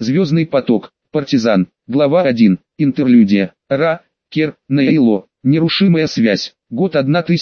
Звездный поток. Партизан. Глава 1. Интерлюдия. Ра. Кер. Нейло. Нерушимая связь. Год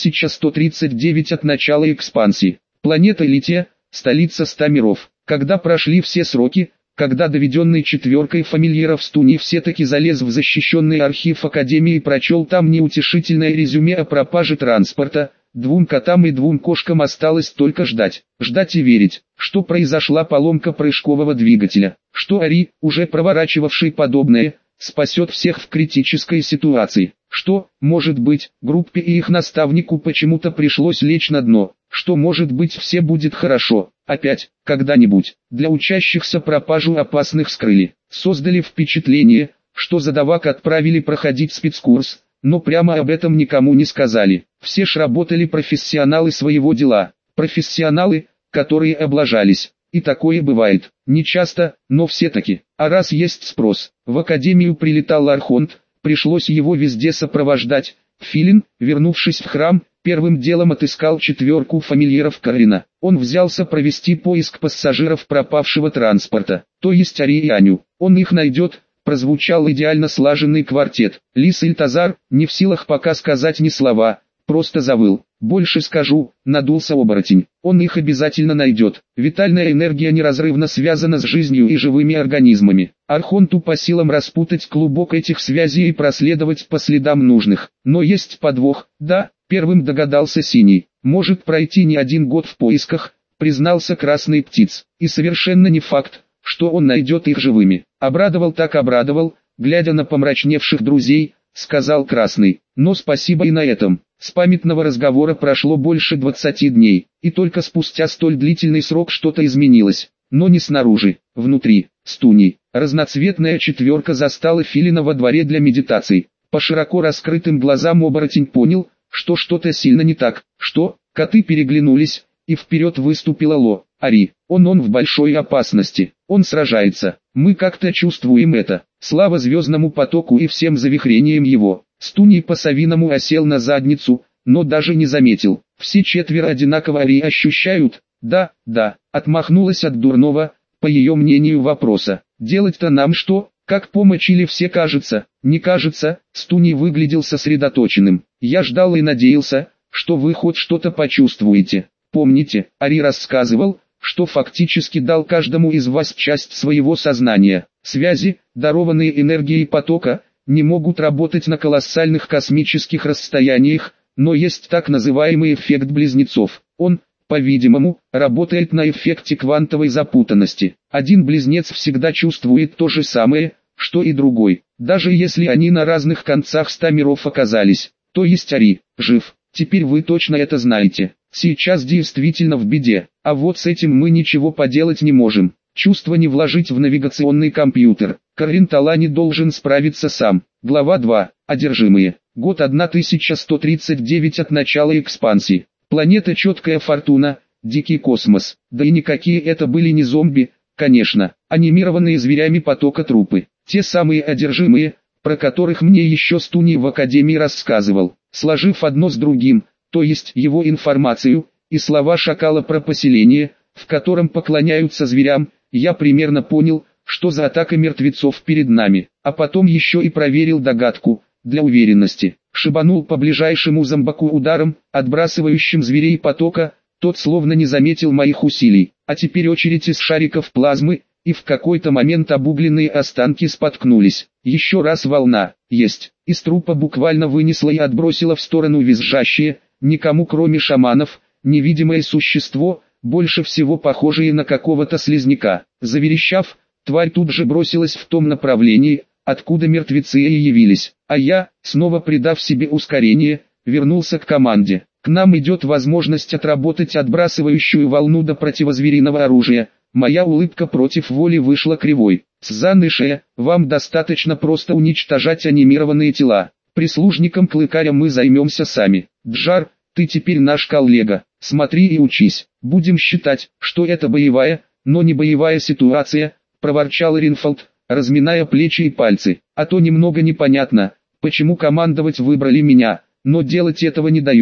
1139 от начала экспансии. Планета Лития, столица 100 миров. Когда прошли все сроки, когда доведенный четверкой фамильяров Стуни все-таки залез в защищенный архив Академии и прочел там неутешительное резюме о пропаже транспорта, 2 котам и 2 кошкам осталось только ждать. Ждать и верить, что произошла поломка прыжкового двигателя, что Ари, уже проворачивавший подобное, спасет всех в критической ситуации, что, может быть, группе и их наставнику почему-то пришлось лечь на дно, что, может быть, все будет хорошо, опять, когда-нибудь. Для учащихся пропажу опасных скрыли, создали впечатление, что задавак отправили проходить спецкурс, но прямо об этом никому не сказали. Все ж работали профессионалы своего дела, профессионалы, которые облажались. И такое бывает, не часто, но все-таки. А раз есть спрос, в Академию прилетал Архонт, пришлось его везде сопровождать. Филин, вернувшись в храм, первым делом отыскал 4 фамильяров Карина. Он взялся провести поиск пассажиров пропавшего транспорта, то есть Ари и Аню. Он их найдет. Прозвучал идеально слаженный квартет. Лис Ильтазар, не в силах пока сказать ни слова, просто завыл. Больше скажу, надулся оборотень. Он их обязательно найдет. Витальная энергия неразрывно связана с жизнью и живыми организмами. Архонту по силам распутать клубок этих связей и проследовать по следам нужных. Но есть подвох, да, первым догадался Синий. Может пройти не 1 год в поисках, признался Красный Птиц. И совершенно не факт, что он найдет их живыми. Обрадовал так обрадовал, глядя на помрачневших друзей, сказал Красный. Но спасибо и на этом. С памятного разговора прошло больше 20 дней, и только спустя столь длительный срок что-то изменилось. Но не снаружи, внутри. Стуни. Разноцветная 4 застала Филина во дворе для медитаций. По широко раскрытым глазам оборотень понял, что что-то сильно не так. Что? Коты переглянулись, и вперед выступила Ло. Ари, он в большой опасности, он сражается, мы как-то чувствуем это. Слава звездному потоку и всем завихрениям его. Стуни по-совиному осел на задницу, но даже не заметил. Все 4 одинаково Ари ощущают. Да, отмахнулась от дурного, по ее мнению, вопроса. Делать-то нам что? Как помочь или все кажется? Не кажется? Стуни выглядел сосредоточенным. Я ждал и надеялся, что вы хоть что-то почувствуете. Помните, Ари рассказывал, что фактически дал каждому из вас часть своего сознания. Связи, дарованные энергией потока, не могут работать на колоссальных космических расстояниях, но есть так называемый эффект близнецов. Он, по-видимому, работает на эффекте квантовой запутанности. Один близнец всегда чувствует то же самое, что и другой, даже если они на разных концах 100 миров оказались. То есть Ари жив. Теперь вы точно это знаете. Сейчас действительно в беде, а вот с этим мы ничего поделать не можем. Чувство не вложить в навигационный компьютер. Карин Талани должен справиться сам. Глава 2. Одержимые. Год 1139 от начала экспансии. Планета Четкая Фортуна, дикий космос. Да и никакие это были не зомби, конечно, анимированные зверями потока трупы. Те самые одержимые, про которых мне еще Стуни в Академии рассказывал. Сложив одно с другим, то есть его информацию, и слова шакала про поселение, в котором поклоняются зверям, я примерно понял, что за атака мертвецов перед нами, а потом еще и проверил догадку, для уверенности. Шибанул по ближайшему зомбаку ударом, отбрасывающим зверей потока, тот словно не заметил моих усилий, а теперь очередь из шариков плазмы, и в какой-то момент обугленные останки споткнулись. Еще раз волна, есть, из трупа буквально вынесла и отбросила в сторону визжащее, никому кроме шаманов, невидимое существо, больше всего похожее на какого-то слизняка. Заверещав, тварь тут же бросилась в том направлении, откуда мертвецы и явились, а я, снова придав себе ускорение, вернулся к команде. К нам идет возможность отработать отбрасывающую волну до противозвериного оружия. Моя улыбка против воли вышла кривой. Сзанышая, вам достаточно просто уничтожать анимированные тела. Прислужником Клыкаря мы займемся сами. Джар, ты теперь наш коллега. Смотри и учись. Будем считать, что это боевая, но не боевая ситуация, проворчал Ринфолд, разминая плечи и пальцы. А то немного непонятно, почему командовать выбрали меня, но делать этого не дают.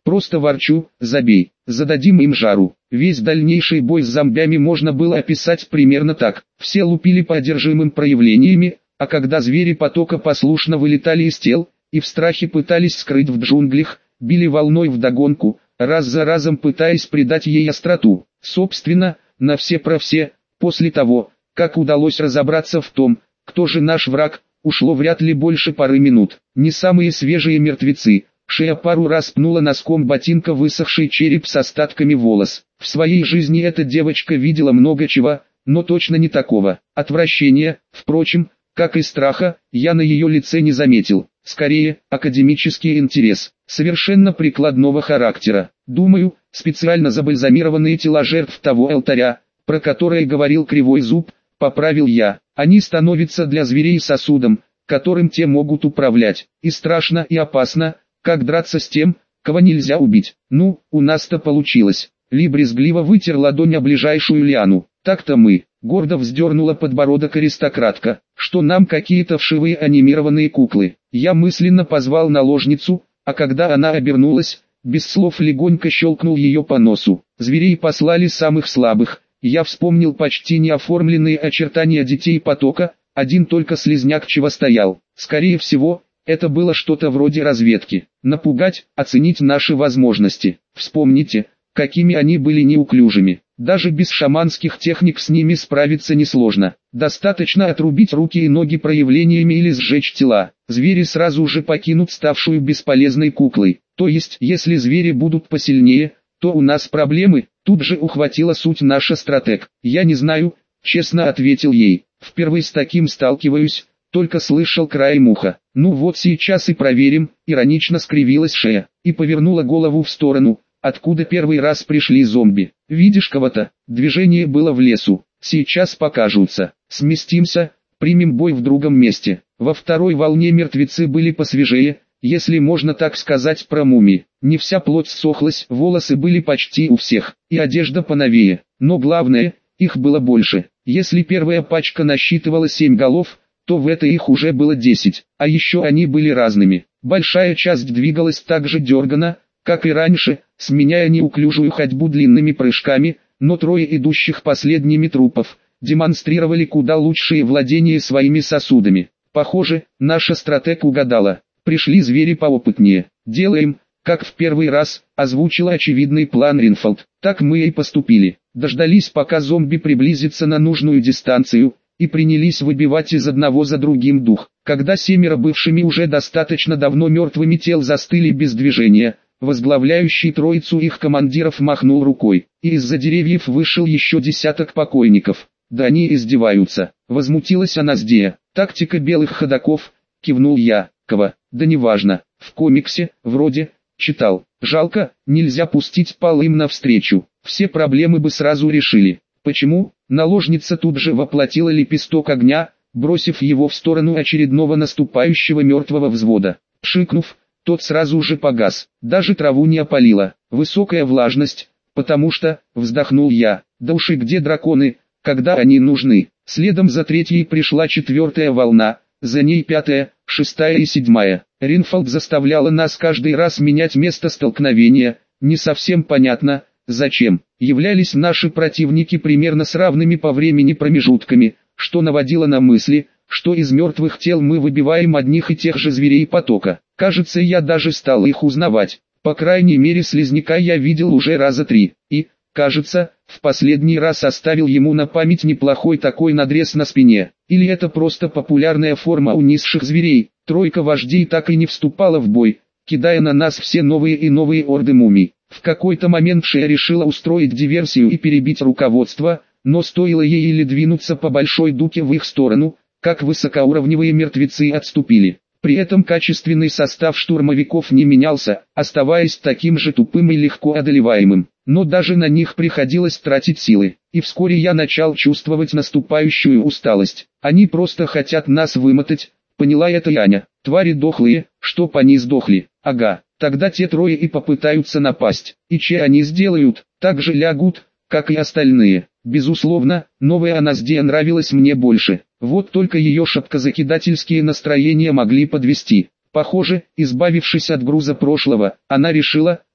Просто ворчу, забей, зададим им жару. Весь дальнейший бой с зомбями можно было описать примерно так. Все лупили по одержимым проявлениями, а когда звери потока послушно вылетали из тел, и в страхе пытались скрыть в джунглях, били волной вдогонку, раз за разом пытаясь придать ей остроту. Собственно, на все про все, после того, как удалось разобраться в том, кто же наш враг, ушло вряд ли больше пары минут. Не самые свежие мертвецы. Шея пару раз пнула носком ботинка высохший череп с остатками волос. В своей жизни эта девочка видела много чего, но точно не такого. Отвращения, впрочем, как и страха, я на ее лице не заметил. Скорее, академический интерес, совершенно прикладного характера. Думаю, специально забальзамированные тела жертв того алтаря, про который говорил Кривой Зуб, поправил я. Они становятся для зверей сосудом, которым те могут управлять. И страшно, и опасно, как драться с тем, кого нельзя убить. Ну, у нас-то получилось. Ли брезгливо вытер ладонь о ближайшую лиану. Так-то мы. Гордо вздернула подбородок аристократка, что нам какие-то вшивые анимированные куклы. Я мысленно позвал наложницу, а когда она обернулась, без слов легонько щелкнул ее по носу. Зверей послали самых слабых. Я вспомнил почти неоформленные очертания детей потока, один только слизняк чего стоял. Скорее всего, это было что-то вроде разведки. Напугать, оценить наши возможности. Вспомните, какими они были неуклюжими. Даже без шаманских техник с ними справиться несложно. Достаточно отрубить руки и ноги проявлениями или сжечь тела. Звери сразу же покинут ставшую бесполезной куклой. То есть, если звери будут посильнее, то у нас проблемы. Тут же ухватила суть наша стратег. Я не знаю, честно ответил ей. Впервые с таким сталкиваюсь, только слышал краем уха. Ну вот сейчас и проверим, иронично скривилась Шея, и повернула голову в сторону, откуда первый раз пришли зомби. Видишь кого-то? Движение было в лесу. Сейчас покажутся. Сместимся, примем бой в другом месте. Во второй волне мертвецы были посвежее, если можно так сказать про мумии. Не вся плоть ссохлась, волосы были почти у всех, и одежда поновее. Но главное, их было больше. Если первая пачка насчитывала 7 голов, то в этой их уже было 10, а еще они были разными. Большая часть двигалась так же дерганно, как и раньше, сменяя неуклюжую ходьбу длинными прыжками, но трое идущих последними трупов демонстрировали куда лучшие владения своими сосудами. Похоже, наша стратег угадала. Пришли звери поопытнее. Делаем, как в первый раз, озвучила очевидный план Ринфолд. Так мы и поступили. Дождались, пока зомби приблизится на нужную дистанцию, и принялись выбивать из одного за другим дух. Когда 7 бывшими уже достаточно давно мертвыми тел застыли без движения, возглавляющий троицу их командиров махнул рукой, и из-за деревьев вышел еще десяток покойников. Да они издеваются. Возмутилась Аназдея. Тактика белых ходоков, кивнул я. Кого? Да неважно. В комиксе, вроде, читал. Жалко, нельзя пустить пал им навстречу. Все проблемы бы сразу решили. Почему? Наложница тут же воплотила лепесток огня, бросив его в сторону очередного наступающего мертвого взвода. Пшикнув, тот сразу же погас. Даже траву не опалило. Высокая влажность, потому что, вздохнул я, да уж и где драконы, когда они нужны. Следом за третьей пришла 4-я волна, за ней 5-я, 6-я и 7-я. Ринфолд заставляла нас каждый раз менять место столкновения, не совсем понятно, зачем. Являлись наши противники примерно с равными по времени промежутками, что наводило на мысли, что из мертвых тел мы выбиваем одних и тех же зверей потока. Кажется, я даже стал их узнавать. По крайней мере, слизняка я видел уже раза 3, и, кажется, в последний раз оставил ему на память неплохой такой надрез на спине. Или это просто популярная форма у низших зверей. Тройка вождей так и не вступала в бой, кидая на нас все новые и новые орды мумий. В какой-то момент Шея решила устроить диверсию и перебить руководство, но стоило ей или двинуться по большой дуке в их сторону, как высокоуровневые мертвецы отступили. При этом качественный состав штурмовиков не менялся, оставаясь таким же тупым и легко одолеваемым. Но даже на них приходилось тратить силы, и вскоре я начал чувствовать наступающую усталость. Они просто хотят нас вымотать, поняла это Аня. Твари дохлые, чтоб они сдохли. Ага, тогда те трое и попытаются напасть. И че они сделают, так же лягут, как и остальные. Безусловно, новая Аназдея нравилась мне больше. Вот только ее шапкозакидательские настроения могли подвести. Похоже, избавившись от груза прошлого, она решила,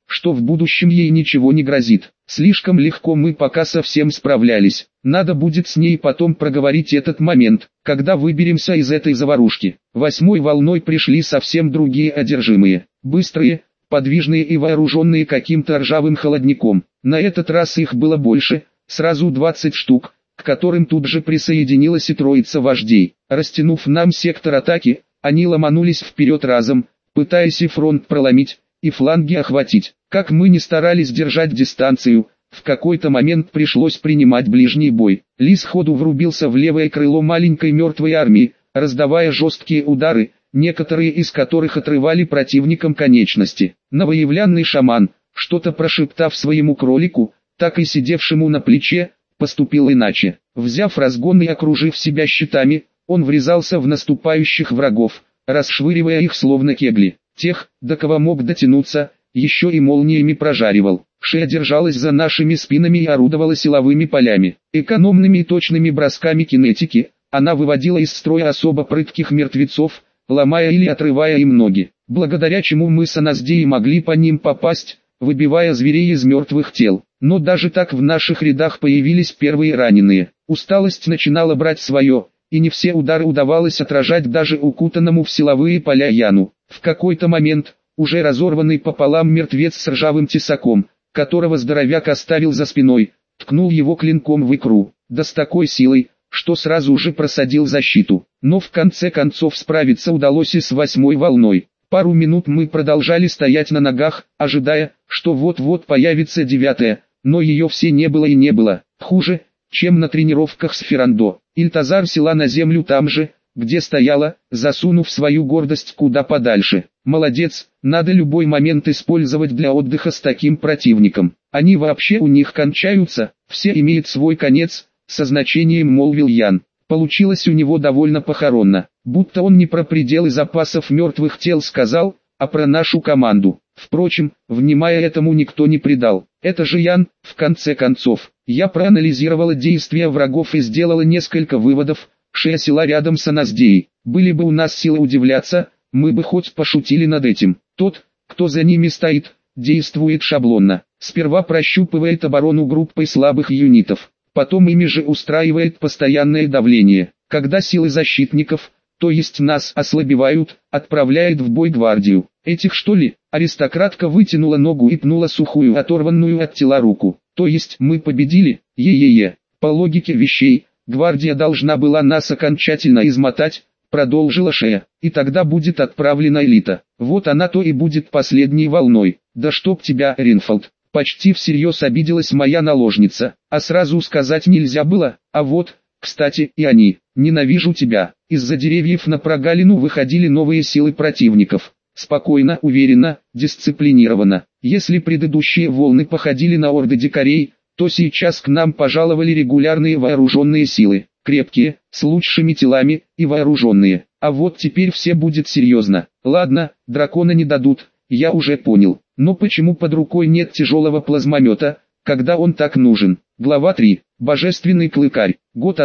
что в будущем ей ничего не грозит. Слишком легко мы пока совсем справлялись. Надо будет с ней потом проговорить этот момент, когда выберемся из этой заварушки. 8-й волной пришли совсем другие одержимые. Быстрые, подвижные и вооруженные каким-то ржавым холодником. На этот раз их было больше, сразу 20 штук, к которым тут же присоединилась и троица вождей. Растянув нам сектор атаки, они ломанулись вперед разом, пытаясь и фронт проломить, и фланги охватить. Как мы ни старались держать дистанцию, в какой-то момент пришлось принимать ближний бой. Ли сходу врубился в левое крыло маленькой мертвой армии, раздавая жесткие удары, некоторые из которых отрывали противникам конечности. Новоявленный шаман, что-то прошептав своему кролику, так и сидевшему на плече, поступил иначе. Взяв разгон и окружив себя щитами, он врезался в наступающих врагов, расшвыривая их словно кегли. Тех, до кого мог дотянуться, еще и молниями прожаривал. Шея держалась за нашими спинами и орудовала силовыми полями. Экономными и точными бросками кинетики, она выводила из строя особо прытких мертвецов, ломая или отрывая им ноги, благодаря чему мы с Аназдеей могли по ним попасть, выбивая зверей из мертвых тел. Но даже так в наших рядах появились первые раненые. Усталость начинала брать свое, и не все удары удавалось отражать даже укутанному в силовые поля Яну. В какой-то момент, уже разорванный пополам мертвец с ржавым тесаком, которого здоровяк оставил за спиной, ткнул его клинком в икру, да с такой силой, что сразу же просадил защиту. Но в конце концов справиться удалось и с 8-й волной. Пару минут мы продолжали стоять на ногах, ожидая, что вот-вот появится 9-я, но ее все не было и не было. Хуже, чем на тренировках с Феррандо. Ильтазар села на землю там же, где стояла, засунув свою гордость куда подальше. Молодец, надо любой момент использовать для отдыха с таким противником. Они вообще у них кончаются, все имеют свой конец, со значением молвил Ян. Получилось у него довольно похоронно, будто он не про пределы запасов мертвых тел сказал, а про нашу команду. Впрочем, внимая этому никто не придал. Это же Ян, в конце концов. Я проанализировала действия врагов и сделала несколько выводов. Шея села рядом с Аназдеей. Были бы у нас силы удивляться, мы бы хоть пошутили над этим. Тот, кто за ними стоит, действует шаблонно. Сперва прощупывает оборону группой слабых юнитов, потом ими же устраивает постоянное давление. Когда силы защитников, то есть нас, ослабевают, отправляет в бой гвардию. Этих что ли? Аристократка вытянула ногу и пнула сухую, оторванную от тела руку. То есть мы победили? Е-е-е. По логике вещей, гвардия должна была нас окончательно измотать, продолжила Шея, и тогда будет отправлена элита. Вот она-то и будет последней волной. Да чтоб тебя, Ринфолд. Почти всерьез обиделась моя наложница, а сразу сказать нельзя было, а вот, кстати, и они. Ненавижу тебя. Из-за деревьев на прогалину выходили новые силы противников. Спокойно, уверенно, дисциплинированно. Если предыдущие волны походили на орды дикарей, то сейчас к нам пожаловали регулярные вооруженные силы. Крепкие, с лучшими телами, и вооруженные. А вот теперь все будет серьезно. Ладно, дракона не дадут, я уже понял. Но почему под рукой нет тяжелого плазмомета, когда он так нужен? Глава 3. Божественный клыкарь. Год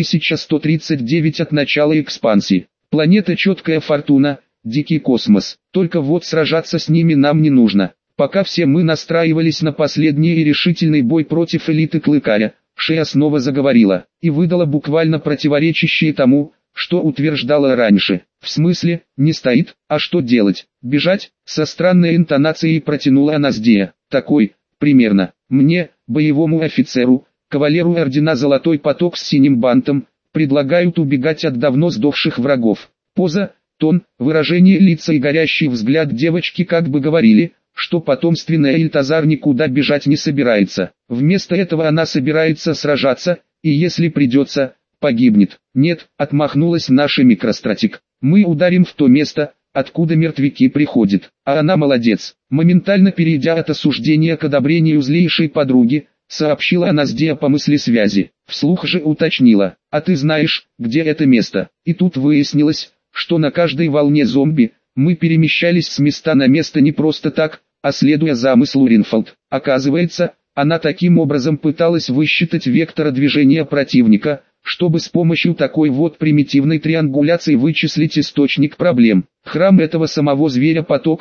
1139 от начала экспансии. Планета Четкая Фортуна, дикий космос. Только вот сражаться с ними нам не нужно. Пока все мы настраивались на последний и решительный бой против элиты клыкаря, Шея снова заговорила, и выдала буквально противоречащее тому, что утверждала раньше. В смысле, не стоит, а что делать? Бежать? Со странной интонацией протянула Аназдея. Такой, примерно, мне, боевому офицеру, кавалеру ордена Золотой Поток с синим бантом, предлагают убегать от давно сдохших врагов. Поза, тон, выражение лица и горящий взгляд девочки как бы говорили, что потомственная Ильтазар никуда бежать не собирается. Вместо этого она собирается сражаться, и если придется, погибнет. Нет, отмахнулась наша микростратик. Мы ударим в то место, откуда мертвяки приходят. А она молодец. Моментально перейдя от осуждения к одобрению злейшей подруги, сообщила Аназдея по мысли связи. Вслух же уточнила. А ты знаешь, где это место? И тут выяснилось, что на каждой волне зомби, мы перемещались с места на место не просто так, а следуя замыслу Ринфолд. Оказывается, она таким образом пыталась высчитать вектор движения противника, чтобы с помощью такой вот примитивной триангуляции вычислить источник проблем. Храм этого самого зверя потока,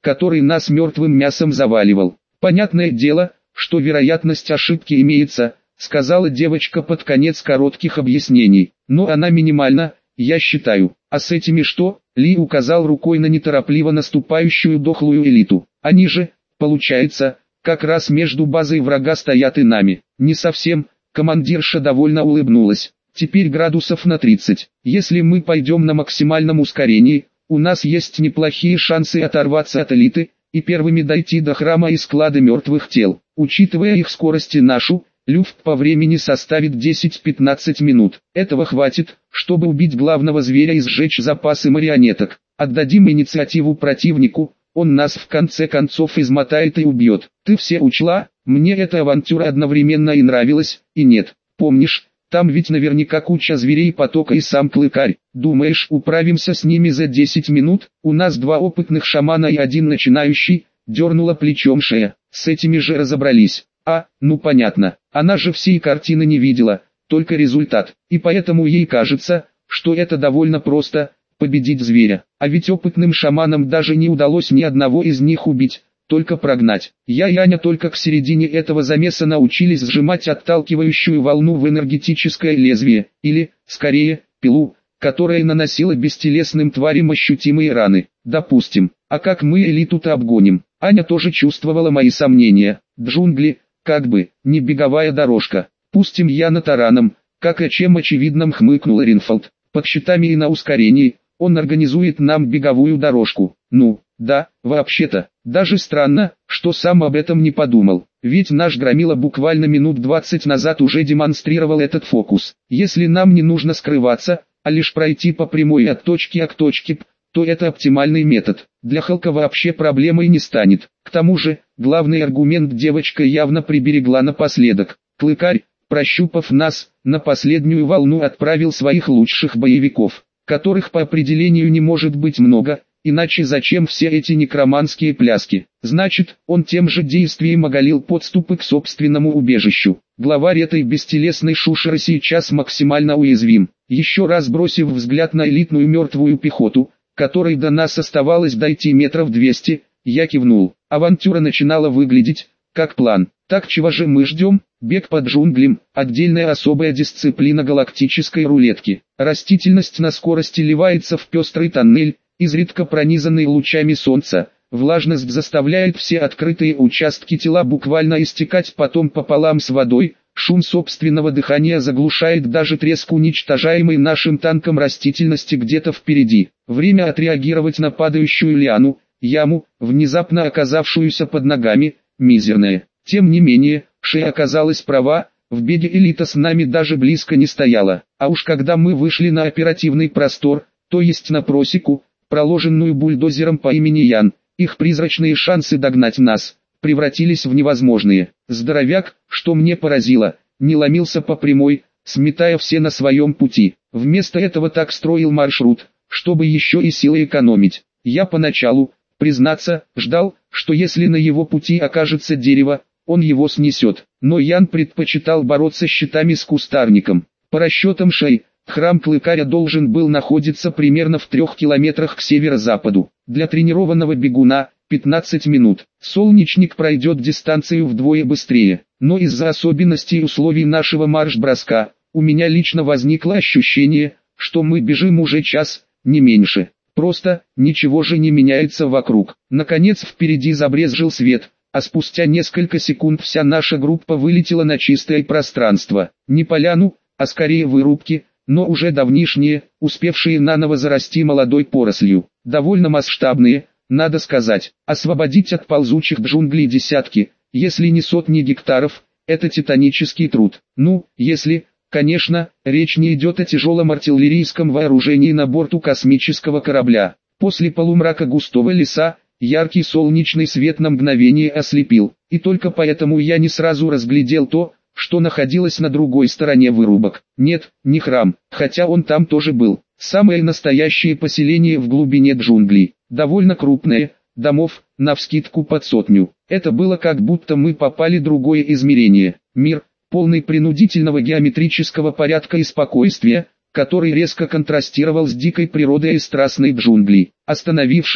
который нас мертвым мясом заваливал. Понятное дело, что вероятность ошибки имеется, сказала девочка под конец коротких объяснений. Но она минимальна, я считаю. А с этими что? Ли указал рукой на неторопливо наступающую дохлую элиту. Они же, получается, как раз между базой врага стоят и нами. Не совсем, командирша довольно улыбнулась. Теперь градусов на 30. Если мы пойдем на максимальном ускорении, у нас есть неплохие шансы оторваться от элиты и первыми дойти до храма и склада мертвых тел. Учитывая их скорость и нашу, люфт по времени составит 10-15 минут. Этого хватит, чтобы убить главного зверя и сжечь запасы марионеток. Отдадим инициативу противнику, он нас в конце концов измотает и убьет. Ты все учла? Мне эта авантюра одновременно и нравилась, и нет. Помнишь, там ведь наверняка куча зверей потока и сам Клыкарь. Думаешь, управимся с ними за 10 минут? У нас 2 опытных шамана и 1 начинающий, дернула плечом Шея. С этими же разобрались. Ну понятно, она же всей картины не видела, только результат. И поэтому ей кажется, что это довольно просто, победить зверя. А ведь опытным шаманам даже не удалось ни одного из них убить, только прогнать. Я и Аня только к середине этого замеса научились сжимать отталкивающую волну в энергетическое лезвие, или, скорее, пилу, которая наносила бестелесным тварям ощутимые раны. Допустим, а как мы элиту-то обгоним? Аня тоже чувствовала мои сомнения. Джунгли, как бы, не беговая дорожка. Пустим Яна тараном, как о чем очевидном хмыкнул Ринфолд. Под щитами и на ускорении, он организует нам беговую дорожку. Ну, да, вообще-то, даже странно, что сам об этом не подумал. Ведь наш громила буквально минут 20 назад уже демонстрировал этот фокус. Если нам не нужно скрываться, а лишь пройти по прямой от точки А к точке П, то это оптимальный метод. Для Халка вообще проблемой не станет. К тому же, главный аргумент девочка явно приберегла напоследок. Клыкарь, прощупав нас, на последнюю волну отправил своих лучших боевиков, которых по определению не может быть много, иначе зачем все эти некроманские пляски? Значит, он тем же действием оголил подступы к собственному убежищу. Главарь этой бестелесной шушеры сейчас максимально уязвим. Еще раз бросив взгляд на элитную мертвую пехоту, которой до нас оставалось дойти метров 200, я кивнул. Авантюра начинала выглядеть, как план. Так чего же мы ждем? Бег по джунглям, отдельная особая дисциплина галактической рулетки. Растительность на скорости ливается в пестрый тоннель, изредка пронизанный лучами солнца. Влажность заставляет все открытые участки тела буквально истекать потом пополам с водой. Шум собственного дыхания заглушает даже треск уничтожаемой нашим танком растительности где-то впереди. Время отреагировать на падающую лиану, яму, внезапно оказавшуюся под ногами, мизерное. Тем не менее, Шея оказалась права, в беге элита с нами даже близко не стояла. А уж когда мы вышли на оперативный простор, то есть на просеку, проложенную бульдозером по имени Ян, их призрачные шансы догнать нас превратились в невозможные. Здоровяк, что мне поразило, не ломился по прямой, сметая все на своем пути. Вместо этого так строил маршрут, чтобы еще и силы экономить. Я поначалу, признаться, ждал, что если на его пути окажется дерево, он его снесет. Но Ян предпочитал бороться щитами с кустарником. По расчетам Шей, храм Клыкаря должен был находиться примерно в 3 километрах к северо-западу. Для тренированного бегуна 15 минут. Солнечник пройдет дистанцию вдвое быстрее. Но из-за особенностей условий нашего марш-броска, у меня лично возникло ощущение, что мы бежим уже час, не меньше. Просто, ничего же не меняется вокруг. Наконец впереди забрезжил свет, а спустя несколько секунд вся наша группа вылетела на чистое пространство. Не поляну, а скорее вырубки, но уже давнишние, успевшие наново зарасти молодой порослью. Довольно масштабные, надо сказать. Освободить от ползучих джунглей десятки, если не сотни гектаров, это титанический труд. Ну, если, конечно, речь не идет о тяжелом артиллерийском вооружении на борту космического корабля. После полумрака густого леса, яркий солнечный свет на мгновение ослепил, и только поэтому я не сразу разглядел то, что находилось на другой стороне вырубок. Нет, не храм, хотя он там тоже был. Самое настоящее поселение в глубине джунглей, довольно крупное, домов, навскидку под 100. Это было как будто мы попали в другое измерение. Мир, полный принудительного геометрического порядка и спокойствия, который резко контрастировал с дикой природой и страстной джунглей. Остановившись,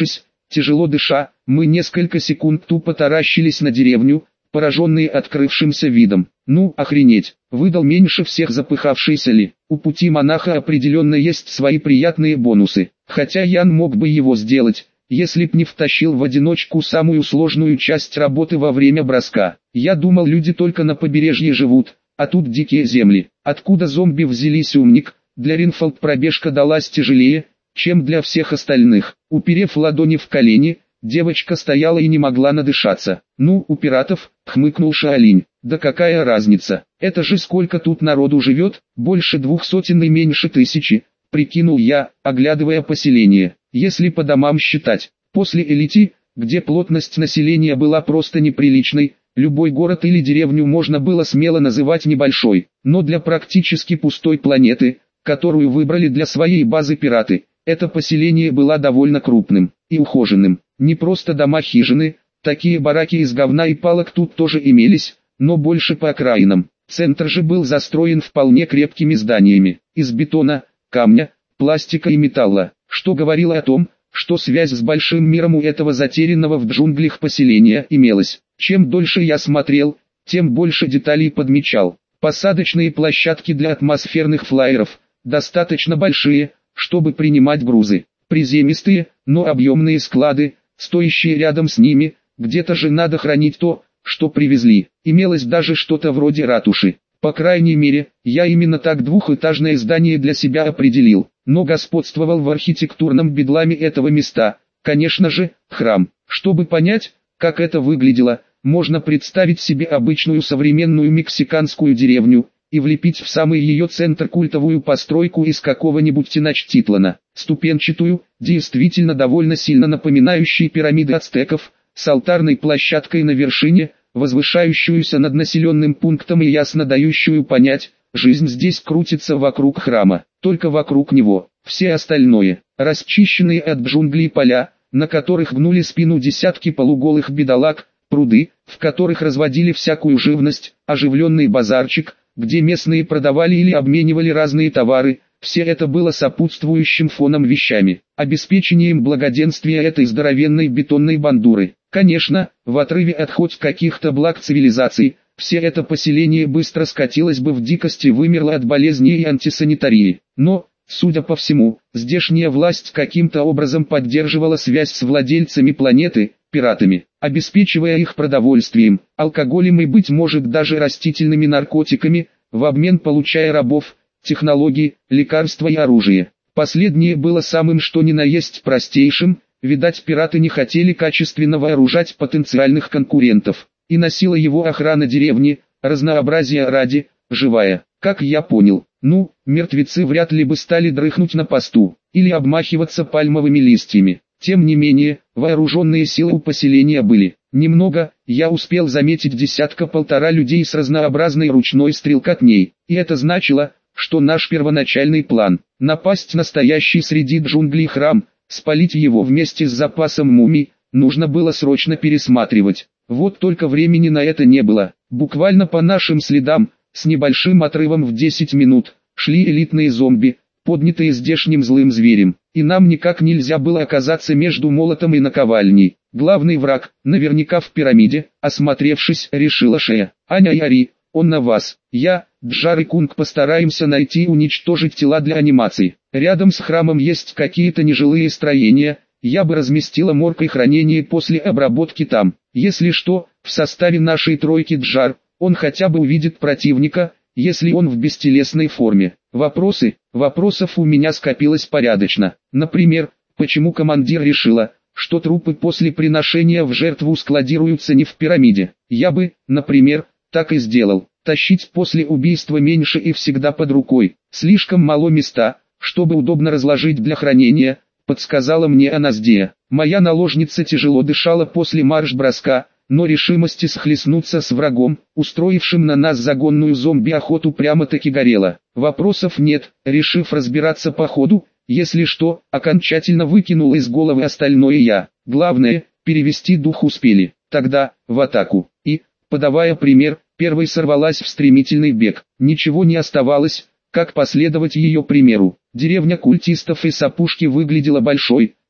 Тяжело дыша, мы несколько секунд тупо таращились на деревню, пораженные открывшимся видом. «Ну, охренеть!» — выдал меньше всех запыхавшийся Ли. «У пути монаха определенно есть свои приятные бонусы, хотя Ян мог бы его сделать, если б не втащил в одиночку самую сложную часть работы во время броска. Я думал, люди только на побережье живут, а тут дикие земли. Откуда зомби взялись, умник? Для Ринфолд пробежка далась тяжелее, чем для всех остальных». Уперев ладони в колени, девочка стояла и не могла надышаться. «Ну, у пиратов», — хмыкнул Шаолинь. «Да какая разница? Это же сколько тут народу живет, больше 200 и меньше 1000, прикинул я, оглядывая поселение. Если по домам считать, после Элити, где плотность населения была просто неприличной, любой город или деревню можно было смело называть небольшой, но для практически пустой планеты, которую выбрали для своей базы пираты, это поселение было довольно крупным и ухоженным. Не просто дома-хижины, такие бараки из говна и палок тут тоже имелись, но больше по окраинам. Центр же был застроен вполне крепкими зданиями, из бетона, камня, пластика и металла, что говорило о том, что связь с большим миром у этого затерянного в джунглях поселения имелась. Чем дольше я смотрел, тем больше деталей подмечал. Посадочные площадки для атмосферных флайеров, достаточно большие, чтобы принимать грузы. Приземистые, но объемные склады, стоящие рядом с ними, где-то же надо хранить то, что привезли. Имелось даже что-то вроде ратуши. По крайней мере, я именно так двухэтажное здание для себя определил, но господствовал в архитектурном бедламе этого места, конечно же, храм. Чтобы понять, как это выглядело, можно представить себе обычную современную мексиканскую деревню и влепить в самый ее центр культовую постройку из какого-нибудь Теночтитлана, ступенчатую, действительно довольно сильно напоминающую пирамиды ацтеков, с алтарной площадкой на вершине, возвышающуюся над населенным пунктом и ясно дающую понять, жизнь здесь крутится вокруг храма, только вокруг него. Все остальное, расчищенные от джунглей поля, на которых гнули спину десятки полуголых бедолаг, пруды, в которых разводили всякую живность, оживленный базарчик, где местные продавали или обменивали разные товары, все это было сопутствующим фоном вещами, обеспечением благоденствия этой здоровенной бетонной бандуры. Конечно, в отрыве от хоть каких-то благ цивилизации, все это поселение быстро скатилось бы в дикость и вымерло от болезней и антисанитарии. Но, судя по всему, здешняя власть каким-то образом поддерживала связь с владельцами планеты, пиратами, обеспечивая их продовольствием, алкоголем и, быть может, даже растительными наркотиками, в обмен получая рабов, технологии, лекарства и оружие. Последнее было самым что ни на есть простейшим, видать, пираты не хотели качественно вооружать потенциальных конкурентов, и носила его охрана деревни, разнообразия ради, живая. Как я понял, мертвецы вряд ли бы стали дрыхнуть на посту, или обмахиваться пальмовыми листьями. Тем не менее, вооруженные силы у поселения были. Немного, я успел заметить десятка-полтора людей с разнообразной ручной стрелкотней, и это значило, что наш первоначальный план – напасть настоящий среди джунглей храм, спалить его вместе с запасом мумий, нужно было срочно пересматривать. Вот только времени на это не было. Буквально по нашим следам, с небольшим отрывом в 10 минут, шли элитные зомби, поднятые здешним злым зверем, и нам никак нельзя было оказаться между молотом и наковальней. Главный враг, наверняка в пирамиде, осмотревшись, решила Шея. «Аня и Ари, он на вас. Я, Джар и Кунг постараемся найти и уничтожить тела для анимации. Рядом с храмом есть какие-то нежилые строения, я бы разместила морг и хранение после обработки там. Если что, в составе нашей тройки Джар, он хотя бы увидит противника, если он в бестелесной форме. Вопросов у меня скопилось порядочно. Например, почему командир решила, что трупы после приношения в жертву складируются не в пирамиде? Я бы, например, так и сделал. Тащить после убийства меньше и всегда под рукой. Слишком мало места, чтобы удобно разложить для хранения, подсказала мне Аназдия. Моя наложница тяжело дышала после марш-броска, но решимости схлестнуться с врагом, устроившим на нас загонную зомби-охоту, прямо-таки горела. Вопросов нет, решив разбираться по ходу, если что, окончательно выкинул из головы остальное я. Главное, перевести дух успели. Тогда, в атаку. И, подавая пример, первой сорвалась в стремительный бег. Ничего не оставалось, как последовать ее примеру. Деревня культистов из опушки выглядела большой,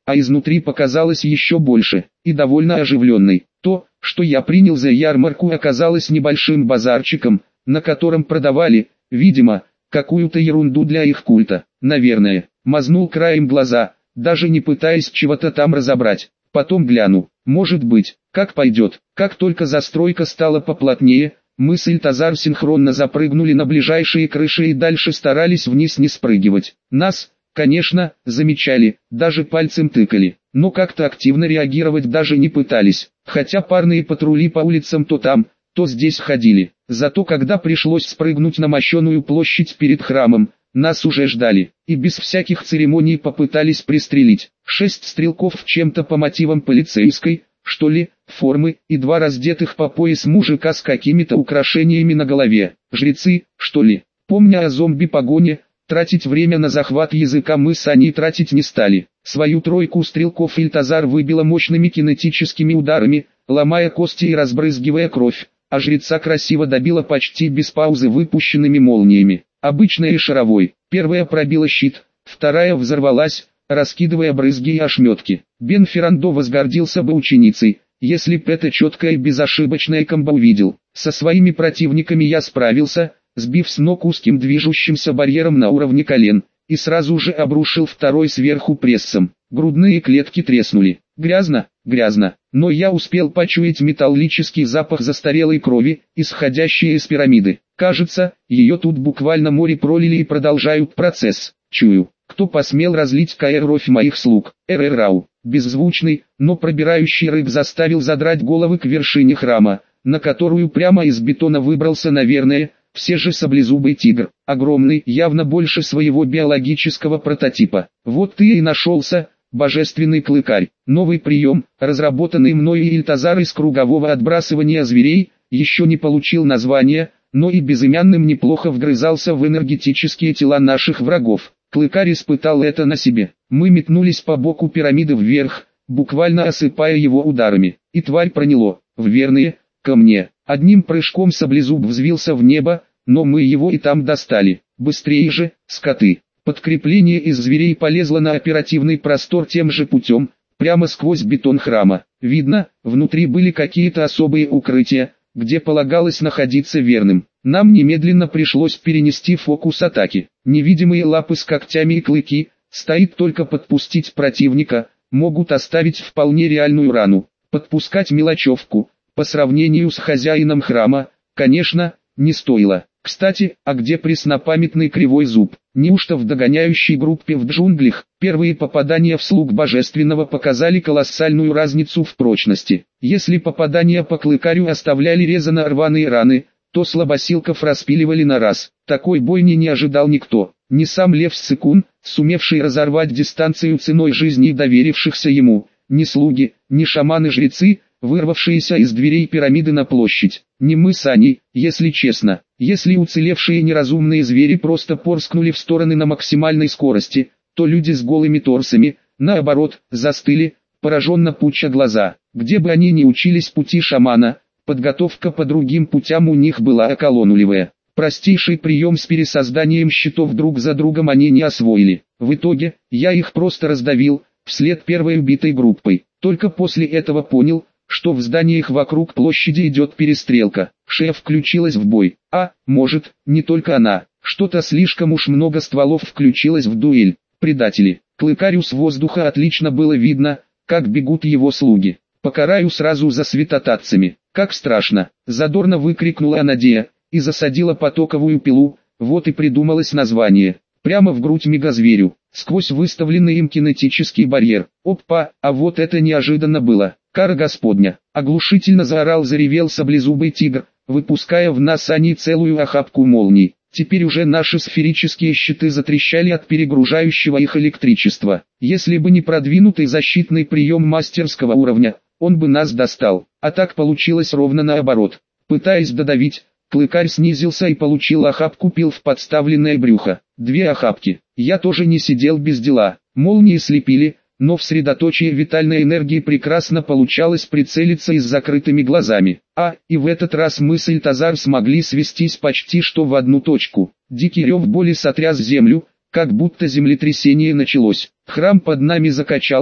а изнутри показалось еще больше, и довольно оживленной. То, что я принял за ярмарку, оказалось небольшим базарчиком, на котором продавали, видимо, какую-то ерунду для их культа. Наверное, мазнул краем глаза, даже не пытаясь чего-то там разобрать. Потом гляну, может быть, как пойдет. Как только застройка стала поплотнее, мы с Ильтазар синхронно запрыгнули на ближайшие крыши и дальше старались вниз не спрыгивать. Нас, конечно, замечали, даже пальцем тыкали, но как-то активно реагировать даже не пытались, хотя парные патрули по улицам то там, то здесь ходили. Зато когда пришлось спрыгнуть на мощеную площадь перед храмом, нас уже ждали, и без всяких церемоний попытались пристрелить. 6 стрелков в чем-то по мотивам полицейской, что ли, формы, и 2 раздетых по пояс мужика с какими-то украшениями на голове. Жрецы, что ли. Помня о зомби-погоне, тратить время на захват языка мы с Аней тратить не стали. Свою тройку стрелков Ильтазар выбила мощными кинетическими ударами, ломая кости и разбрызгивая кровь, а жреца красиво добила почти без паузы выпущенными молниями. Обычной и шаровой. Первая пробила щит, вторая взорвалась, раскидывая брызги и ошметки. Бен Феррандо возгордился бы ученицей, если б это четкое и безошибочное комбо увидел. Со своими противниками я справился, сбив с ног узким движущимся барьером на уровне колен, и сразу же обрушил второй сверху прессом. Грудные клетки треснули. Грязно, грязно, но я успел почуять металлический запах застарелой крови, исходящей из пирамиды. Кажется, ее тут буквально море пролили и продолжают процесс. Чую, кто посмел разлить кровь моих слуг. Рау, беззвучный, но пробирающий рык заставил задрать головы к вершине храма, на которую прямо из бетона выбрался, наверное, все же саблезубый тигр, огромный, явно больше своего биологического прототипа. Вот ты и нашелся, божественный клыкарь. Новый прием, разработанный мной и Ильтазар из кругового отбрасывания зверей, еще не получил названия, но и безымянным неплохо вгрызался в энергетические тела наших врагов. Клыкарь испытал это на себе. Мы метнулись по боку пирамиды вверх, буквально осыпая его ударами, и тварь проняло, в верные, ко мне. Одним прыжком саблезуб взвился в небо, но мы его и там достали. Быстрее же, скоты. Подкрепление из зверей полезло на оперативный простор тем же путем, прямо сквозь бетон храма. Видно, внутри были какие-то особые укрытия, где полагалось находиться верным. Нам немедленно пришлось перенести фокус атаки. Невидимые лапы с когтями и клыки, стоит только подпустить противника, могут оставить вполне реальную рану. Подпускать мелочевку, по сравнению с хозяином храма, конечно, не стоило. Кстати, а где преснопамятный кривой зуб? Неужто в догоняющей группе в джунглях первые попадания в слуг божественного показали колоссальную разницу в прочности? Если попадания по клыкарю оставляли резано рваные раны, то слабосилков распиливали на раз. Такой бойни не ожидал никто. Ни сам Лев Ссыкун, сумевший разорвать дистанцию ценой жизни доверившихся ему, ни слуги, ни шаманы-жрецы, вырвавшиеся из дверей пирамиды на площадь. Не мы с Аней, если честно. Если уцелевшие неразумные звери просто порскнули в стороны на максимальной скорости, то люди с голыми торсами, наоборот, застыли, пораженно пуча глаза. Где бы они ни учились пути шамана, подготовка по другим путям у них была околонулевая. Простейший прием с пересозданием щитов друг за другом они не освоили. В итоге, я их просто раздавил, вслед первой убитой группой. Только после этого понял, что в зданиях вокруг площади идет перестрелка. Шеф включилась в бой. А, может, не только она. Что-то слишком уж много стволов включилось в дуэль. Предатели. Клыкарю с воздуха отлично было видно, как бегут его слуги. Покараю сразу за святотатцами. Как страшно. Задорно выкрикнула Анадея, и засадила потоковую пилу, вот и придумалось название. Прямо в грудь мегазверю, сквозь выставленный им кинетический барьер. Опа, а вот это неожиданно было. Кара Господня! Оглушительно заорал, заревел саблезубый тигр, выпуская в нас Ани целую охапку молний. Теперь уже наши сферические щиты затрещали от перегружающего их электричества. Если бы не продвинутый защитный прием мастерского уровня, он бы нас достал. А так получилось ровно наоборот. Пытаясь додавить, клыкарь снизился и получил охапку пил в подставленное брюхо. 2 охапки. Я тоже не сидел без дела. Молнии слепили, но в средоточии витальной энергии прекрасно получалось прицелиться и с закрытыми глазами. И в этот раз мы с Ильтазар смогли свестись почти что в одну точку. Дикий рев боли сотряс землю, как будто землетрясение началось. Храм под нами закачался,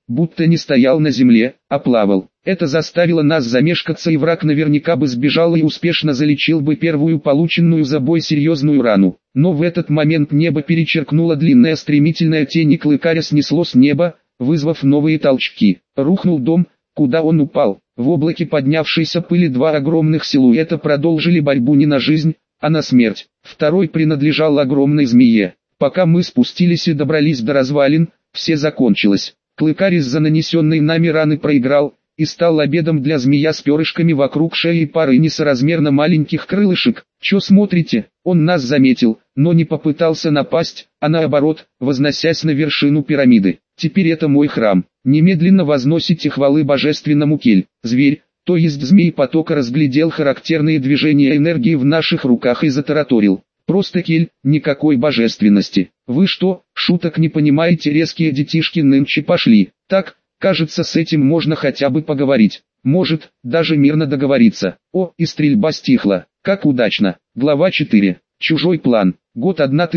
будто не стоял на земле, а плавал. Это заставило нас замешкаться, и враг наверняка бы сбежал и успешно залечил бы первую полученную за бой серьезную рану. Но в этот момент небо перечеркнула длинная стремительная тень, и Клыкаря снесло с неба, вызвав новые толчки. Рухнул дом, куда он упал. В облаке поднявшейся пыли два огромных силуэта продолжили борьбу не на жизнь, а на смерть. Второй принадлежал огромной змее. Пока мы спустились и добрались до развалин, все закончилось. Клыкарь из-за нанесенной нами раны проиграл, и стал обедом для змея с перышками вокруг шеи и парой несоразмерно маленьких крылышек. «Чё смотрите?» Он нас заметил, но не попытался напасть, а наоборот, возносясь на вершину пирамиды. «Теперь это мой храм. Немедленно возносите хвалы божественному Кель». Зверь, то есть змей потока, разглядел характерные движения энергии в наших руках и затараторил. «Просто Кель, никакой божественности. Вы что, шуток не понимаете? Резкие детишки нынче пошли. Так, кажется, с этим можно хотя бы поговорить. Может, даже мирно договориться». О, и стрельба стихла. Как удачно. Глава 4. Чужой план. Год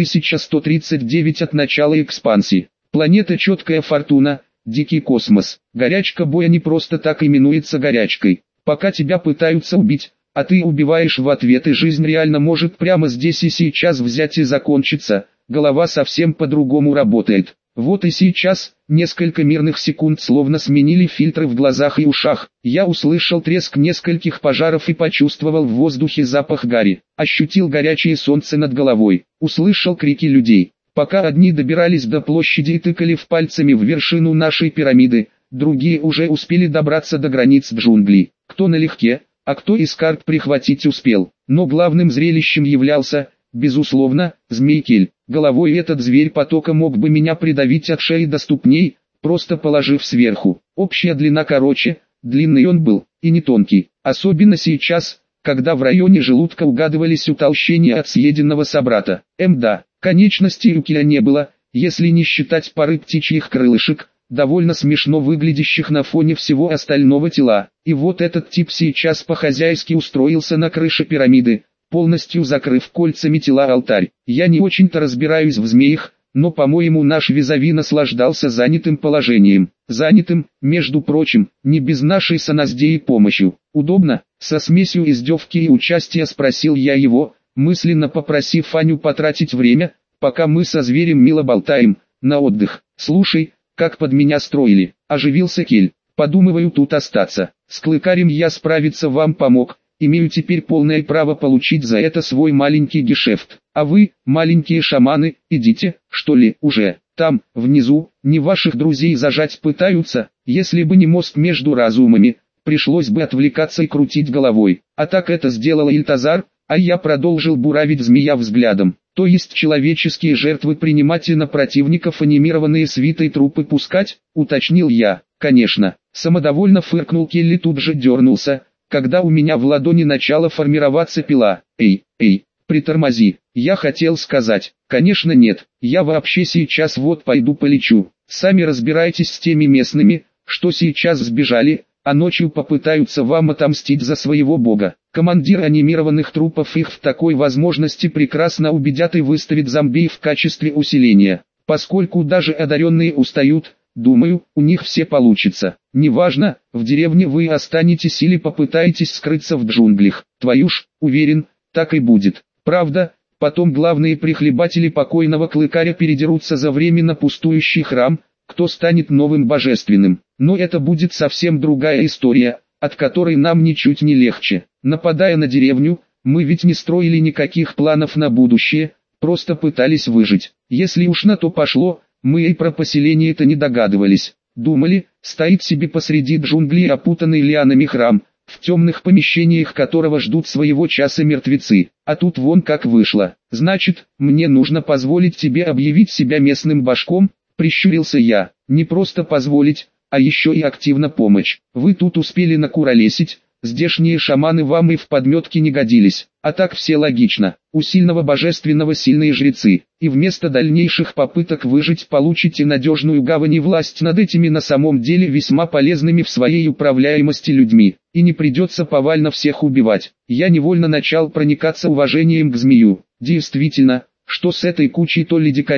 1139 от начала экспансии. Планета Четкая Фортуна, Дикий космос. Горячка боя не просто так именуется горячкой. Пока тебя пытаются убить, а ты убиваешь в ответ, и жизнь реально может прямо здесь и сейчас взять и закончиться, голова совсем по-другому работает. Вот и сейчас, несколько мирных секунд словно сменили фильтры в глазах и ушах. Я услышал треск нескольких пожаров и почувствовал в воздухе запах гари. Ощутил горячее солнце над головой. Услышал крики людей. Пока одни добирались до площади и тыкали в пальцами в вершину нашей пирамиды, другие уже успели добраться до границ джунглей. Кто налегке, а кто из карт прихватить успел. Но главным зрелищем являлся, безусловно, змей Кель. Головой этот зверь потока мог бы меня придавить от шеи до ступней, просто положив сверху. Общая длина короче, длинный он был, и не тонкий. Особенно сейчас, когда в районе желудка угадывались утолщения от съеденного собрата. Да, конечностей у Келя не было, если не считать пары птичьих крылышек, довольно смешно выглядящих на фоне всего остального тела. И вот этот тип сейчас по-хозяйски устроился на крыше пирамиды, полностью закрыв кольцами тела алтарь. Я не очень-то разбираюсь в змеях, но, по-моему, наш визави наслаждался занятым положением. Занятым, между прочим, не без нашей саназдеи помощью. «Удобно?» — со смесью издевки и участия спросил я его, мысленно попросив Фаню потратить время, пока мы со зверем мило болтаем, на отдых. «Слушай, как под меня строили», — оживился Кель. «Подумываю тут остаться. С Клыкарем я справиться вам помог. Имею теперь полное право получить за это свой маленький гешефт. А вы, маленькие шаманы, идите, что ли, уже. Там, внизу, не ваших друзей зажать пытаются. Если бы не мост между разумами, пришлось бы отвлекаться и крутить головой. А так это сделал Ильтазар, а я продолжил буравить змея взглядом. То есть человеческие жертвы принимать и на противников анимированные свитой трупы пускать, уточнил я. Конечно. Самодовольно фыркнул Келли, тут же дернулся, когда у меня в ладони начала формироваться пила. «Эй, притормози, я хотел сказать». «Конечно нет, я вообще сейчас вот пойду полечу. Сами разбирайтесь с теми местными, что сейчас сбежали, а ночью попытаются вам отомстить за своего бога. Командир анимированных трупов их в такой возможности прекрасно убедят и выставит зомби в качестве усиления. Поскольку даже одаренные устают, думаю, у них все получится. Неважно, в деревне вы останетесь или попытаетесь скрыться в джунглях. Твою ж, уверен, так и будет. Правда, потом главные прихлебатели покойного Клыкаря передерутся за временно пустующий храм, кто станет новым божественным. Но это будет совсем другая история, от которой нам ничуть не легче. Нападая на деревню, мы ведь не строили никаких планов на будущее, просто пытались выжить. Если уж на то пошло, мы и про поселение-то не догадывались. Думали, стоит себе посреди джунглей опутанный лианами храм, в темных помещениях которого ждут своего часа мертвецы. А тут вон как вышло. «Значит, мне нужно позволить тебе объявить себя местным башком?» — прищурился я. «Не просто позволить, а еще и активно помочь. Вы тут успели накуролесить, здешние шаманы вам и в подметке не годились. А так все логично. У сильного божественного сильные жрецы, и вместо дальнейших попыток выжить получите надежную гавань и власть над этими на самом деле весьма полезными в своей управляемости людьми, и не придется повально всех убивать». Я невольно начал проникаться уважением к змею. Действительно, что с этой кучей то ли дикарей,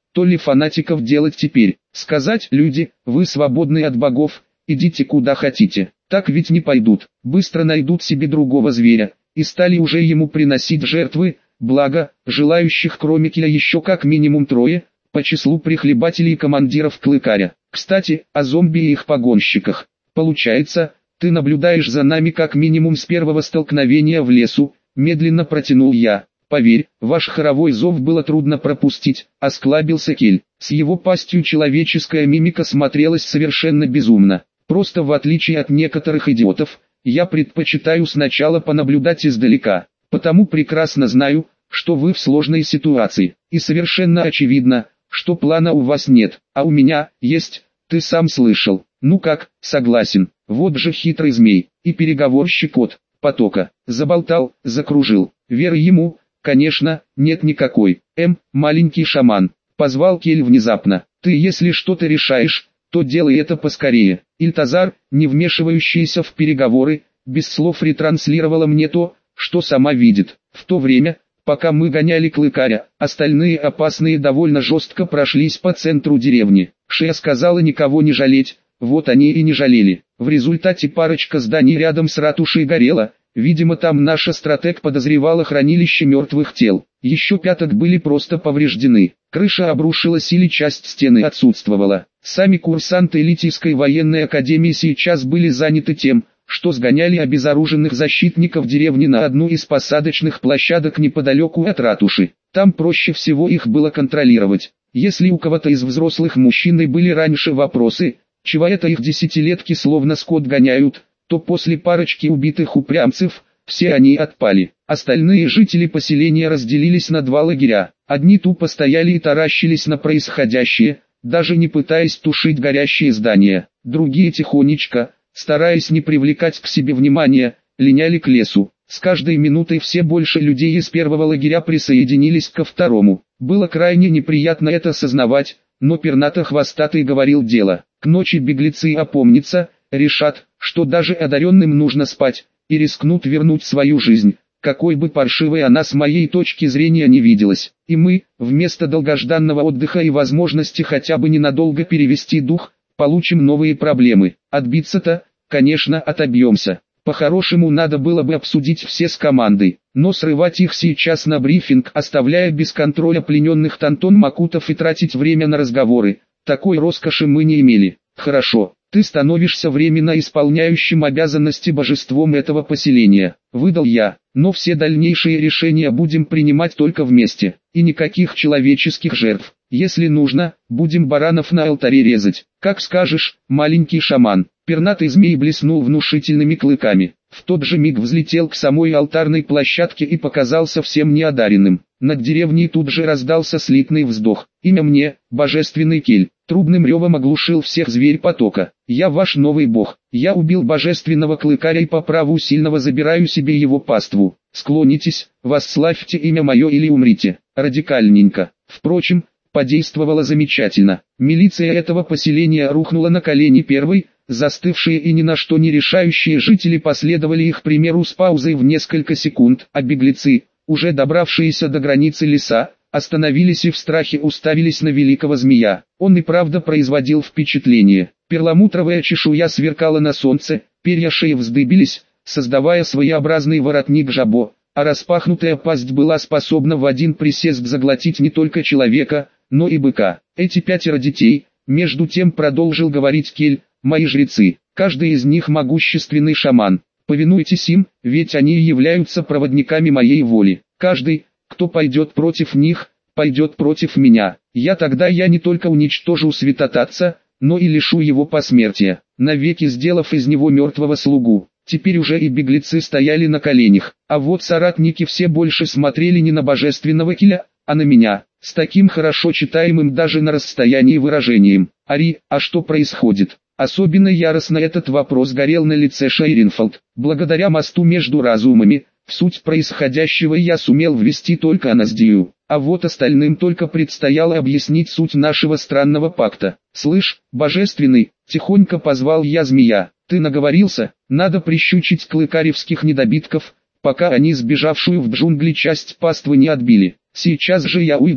то ли фанатиков делать теперь. Сказать: люди, вы свободны от богов, идите куда хотите. Так ведь не пойдут, быстро найдут себе другого зверя, и стали уже ему приносить жертвы, благо, желающих кроме Киля еще как минимум трое, по числу прихлебателей и командиров Клыкаря. Кстати, о зомби и их погонщиках. Получается, ты наблюдаешь за нами как минимум с первого столкновения в лесу, медленно протянул я. Поверь, ваш хоровой зов было трудно пропустить, осклабился Кель. С его пастью человеческая мимика смотрелась совершенно безумно. Просто в отличие от некоторых идиотов, я предпочитаю сначала понаблюдать издалека, потому прекрасно знаю, что вы в сложной ситуации, и совершенно очевидно, что плана у вас нет, а у меня есть, ты сам слышал. Ну как, согласен, вот же хитрый змей, и переговорщик от потока, заболтал, закружил, веры ему, конечно, нет никакой. Маленький шаман, позвал Кель внезапно, ты если что-то решаешь, то делай это поскорее. Ильтазар, не вмешивающийся в переговоры, без слов ретранслировала мне то, что сама видит. В то время, пока мы гоняли Клыкаря, остальные опасные довольно жестко прошлись по центру деревни. Шея сказала никого не жалеть, вот они и не жалели. В результате парочка зданий рядом с ратушей горела, видимо там наша стратег подозревала хранилище мертвых тел. Еще пяток были просто повреждены. Крыша обрушилась или часть стены отсутствовала. Сами курсанты Элитийской военной академии сейчас были заняты тем, что сгоняли обезоруженных защитников деревни на одну из посадочных площадок неподалеку от ратуши. Там проще всего их было контролировать. Если у кого-то из взрослых мужчин и были раньше вопросы, чего это их десятилетки словно скот гоняют, то после парочки убитых упрямцев, все они отпали. Остальные жители поселения разделились на два лагеря. Одни тупо стояли и таращились на происходящее, даже не пытаясь тушить горящие здания. Другие тихонечко, стараясь не привлекать к себе внимания, линяли к лесу. С каждой минутой все больше людей из первого лагеря присоединились ко второму. Было крайне неприятно это осознавать, но пернато-хвостатый говорил дело. К ночи беглецы опомнятся, решат, что даже одаренным нужно спать, и рискнут вернуть свою жизнь, какой бы паршивой она с моей точки зрения не виделась. И мы, вместо долгожданного отдыха и возможности хотя бы ненадолго перевести дух, получим новые проблемы. Отбиться-то, конечно, отобьемся. По-хорошему надо было бы обсудить все с командой, но срывать их сейчас на брифинг, оставляя без контроля плененных Тантон Макутов и тратить время на разговоры, такой роскоши мы не имели. Хорошо, ты становишься временно исполняющим обязанности божеством этого поселения, выдал я, но все дальнейшие решения будем принимать только вместе, и никаких человеческих жертв. Если нужно, будем баранов на алтаре резать. Как скажешь, маленький шаман. Пернатый змей блеснул внушительными клыками. В тот же миг взлетел к самой алтарной площадке и показался всем неодаренным. Над деревней тут же раздался слитный вздох. Имя мне, божественный Кель. Трубным ревом оглушил всех зверь потока. Я ваш новый бог. Я убил божественного Клыкаря и по праву сильного забираю себе его паству. Склонитесь, восславьте имя мое или умрите. Радикальненько. Впрочем, подействовало замечательно. Милиция этого поселения рухнула на колени первой, застывшие и ни на что не решающие жители последовали их примеру с паузой в несколько секунд, а беглецы, уже добравшиеся до границы леса, остановились и в страхе уставились на великого змея. Он и правда производил впечатление. Перламутровая чешуя сверкала на солнце, перья шеи вздыбились, создавая своеобразный воротник жабо, а распахнутая пасть была способна в один присест заглотить не только человека, но и быка. Эти 5 детей, между тем продолжил говорить Кель, мои жрецы, каждый из них могущественный шаман. Повинуйтесь им, ведь они являются проводниками моей воли. Каждый, кто пойдет против них, пойдет против меня. Я не только уничтожу святотатца, но и лишу его посмертия, навеки сделав из него мертвого слугу. Теперь уже и беглецы стояли на коленях, а вот соратники все больше смотрели не на божественного Келя, а на меня, с таким хорошо читаемым даже на расстоянии выражением. Ари, а что происходит? Особенно яростно этот вопрос горел на лице Шейринфолд. Благодаря мосту между разумами, в суть происходящего я сумел ввести только Аназдию, а вот остальным только предстояло объяснить суть нашего странного пакта. «Слышь, божественный», — тихонько позвал я змея, — «ты наговорился, надо прищучить клыкаревских недобитков, пока они сбежавшую в джунгли часть паствы не отбили. Сейчас же я уйду,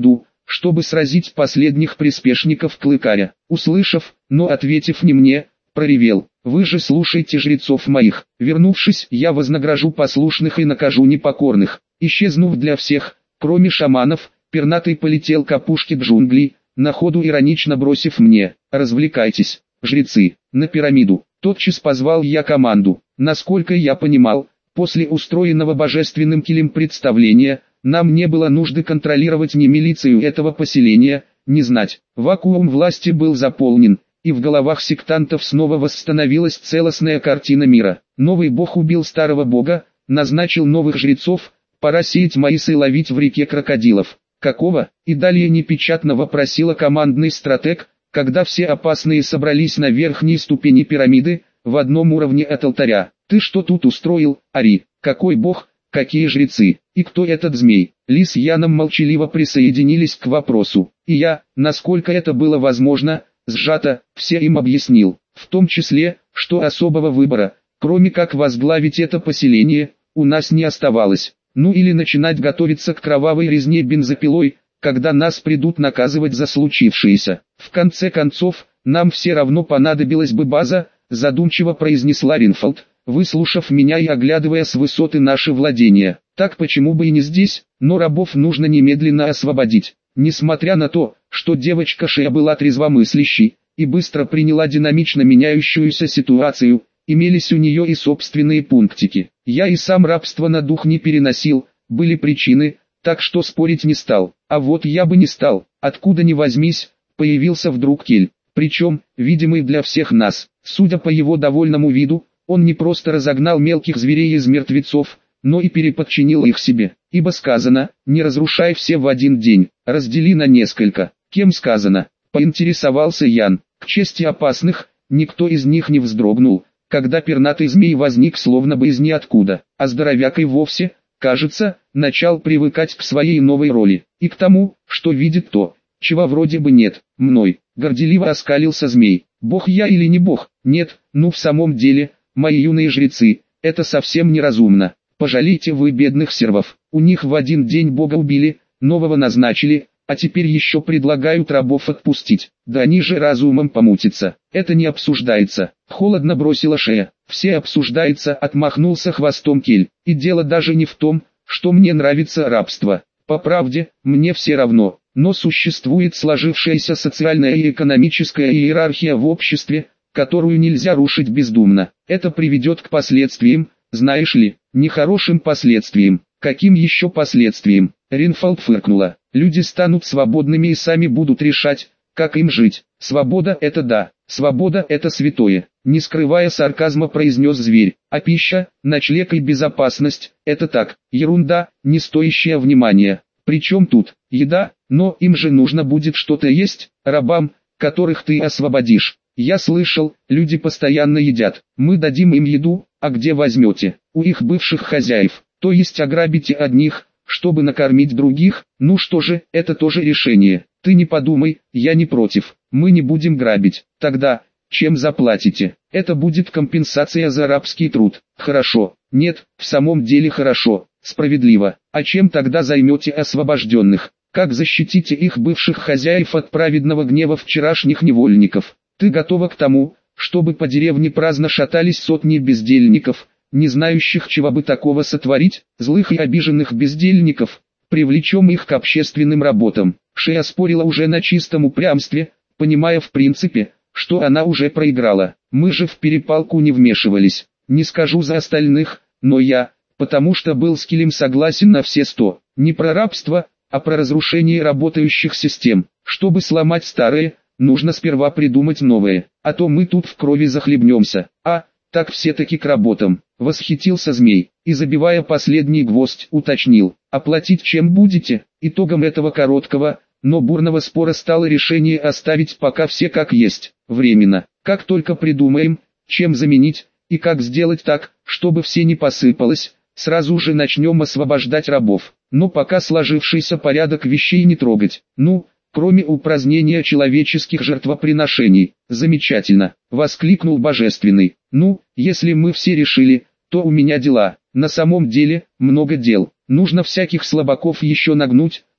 чтобы сразить последних приспешников Клыкаря. Услышав, но ответив не мне, проревел: «Вы же слушайте жрецов моих. Вернувшись, я вознагражу послушных и накажу непокорных». Исчезнув для всех, кроме шаманов, пернатый полетел к опушке джунглей, на ходу иронично бросив мне: «Развлекайтесь, жрецы, на пирамиду». Тотчас позвал я команду. Насколько я понимал, после устроенного божественным Килем представления, нам не было нужды контролировать ни милицию этого поселения, ни знать. Вакуум власти был заполнен, и в головах сектантов снова восстановилась целостная картина мира. Новый бог убил старого бога, назначил новых жрецов, пора сеять маис и ловить в реке крокодилов. Какого? И далее непечатно вопросила командный стратег, когда все опасные собрались на верхней ступени пирамиды, в одном уровне от алтаря. «Ты что тут устроил, Ари? Какой бог, какие жрецы, и кто этот змей?» Ли с Яном молчаливо присоединились к вопросу, и я, насколько это было возможно, сжато, все им объяснил, в том числе, что особого выбора, кроме как возглавить это поселение, у нас не оставалось. Ну или начинать готовиться к кровавой резне бензопилой, когда нас придут наказывать за случившееся. В конце концов, нам все равно понадобилась бы база, задумчиво произнесла Ринфолд, выслушав меня и оглядывая с высоты наши владения. Так почему бы и не здесь, но рабов нужно немедленно освободить. Несмотря на то, что девочка Шея была трезвомыслящей и быстро приняла динамично меняющуюся ситуацию, имелись у нее и собственные пунктики. Я и сам рабство на дух не переносил, были причины, так что спорить не стал. А вот я бы не стал, откуда ни возьмись, появился вдруг Кель, причем, видимый для всех нас. Судя по его довольному виду, он не просто разогнал мелких зверей из мертвецов, но и переподчинил их себе. Ибо сказано: не разрушай все в один день, раздели на несколько. Кем сказано? Поинтересовался Ян. К чести опасных, никто из них не вздрогнул, когда пернатый змей возник словно бы из ниоткуда, а здоровяк и вовсе, кажется, начал привыкать к своей новой роли, и к тому, что видит то, чего вроде бы нет, мной. Горделиво оскалился змей. Бог я или не бог? Нет, ну в самом деле, мои юные жрецы, это совсем неразумно. Пожалейте вы бедных сервов, у них в один день бога убили, нового назначили, а теперь еще предлагают рабов отпустить. Да они же разумом помутятся. Это не обсуждается. Холодно бросила Шея. Все обсуждается, отмахнулся хвостом Кель. И дело даже не в том, что мне нравится рабство. По правде, мне все равно. Но существует сложившаяся социальная и экономическая иерархия в обществе, которую нельзя рушить бездумно. Это приведет к последствиям, знаешь ли, нехорошим последствиям. Каким еще последствиям? Ринфолд фыркнула. Люди станут свободными и сами будут решать, как им жить. Свобода — это да, свобода — это святое. Не скрывая сарказма, произнес зверь. А пища, ночлег и безопасность — это так, ерунда, не стоящая внимания. Причем тут еда? Но им же нужно будет что-то есть, рабам, которых ты освободишь. Я слышал, люди постоянно едят. Мы дадим им еду, а где возьмете? У их бывших хозяев. То есть ограбите одних, чтобы накормить других. Ну что же, это тоже решение. Ты не подумай, я не против. Мы не будем грабить. Тогда, чем заплатите? Это будет компенсация за рабский труд. Хорошо. Нет, в самом деле хорошо. Справедливо. А чем тогда займете освобожденных? Как защитите их бывших хозяев от праведного гнева вчерашних невольников? Ты готова к тому, чтобы по деревне праздно шатались сотни бездельников, не знающих, чего бы такого сотворить, злых и обиженных бездельников? Привлечем их к общественным работам. Шея спорила уже на чистом упрямстве, понимая в принципе, что она уже проиграла. Мы же в перепалку не вмешивались. Не скажу за остальных, но я, потому что был с Килем согласен на все 100. Не про рабство, а про разрушение работающих систем. Чтобы сломать старые, нужно сперва придумать новые, а то мы тут в крови захлебнемся. А, так все-таки к работам. Восхитился змей, и забивая последний гвоздь, уточнил. Оплатить чем будете? Итогом этого короткого, но бурного спора стало решение оставить пока все как есть, временно. Как только придумаем, чем заменить, и как сделать так, чтобы все не посыпалось, сразу же начнем освобождать рабов. Но пока сложившийся порядок вещей не трогать. Ну, кроме упразднения человеческих жертвоприношений. Замечательно, воскликнул Божественный. Ну, если мы все решили, то у меня дела. На самом деле, много дел. Нужно всяких слабаков еще нагнуть,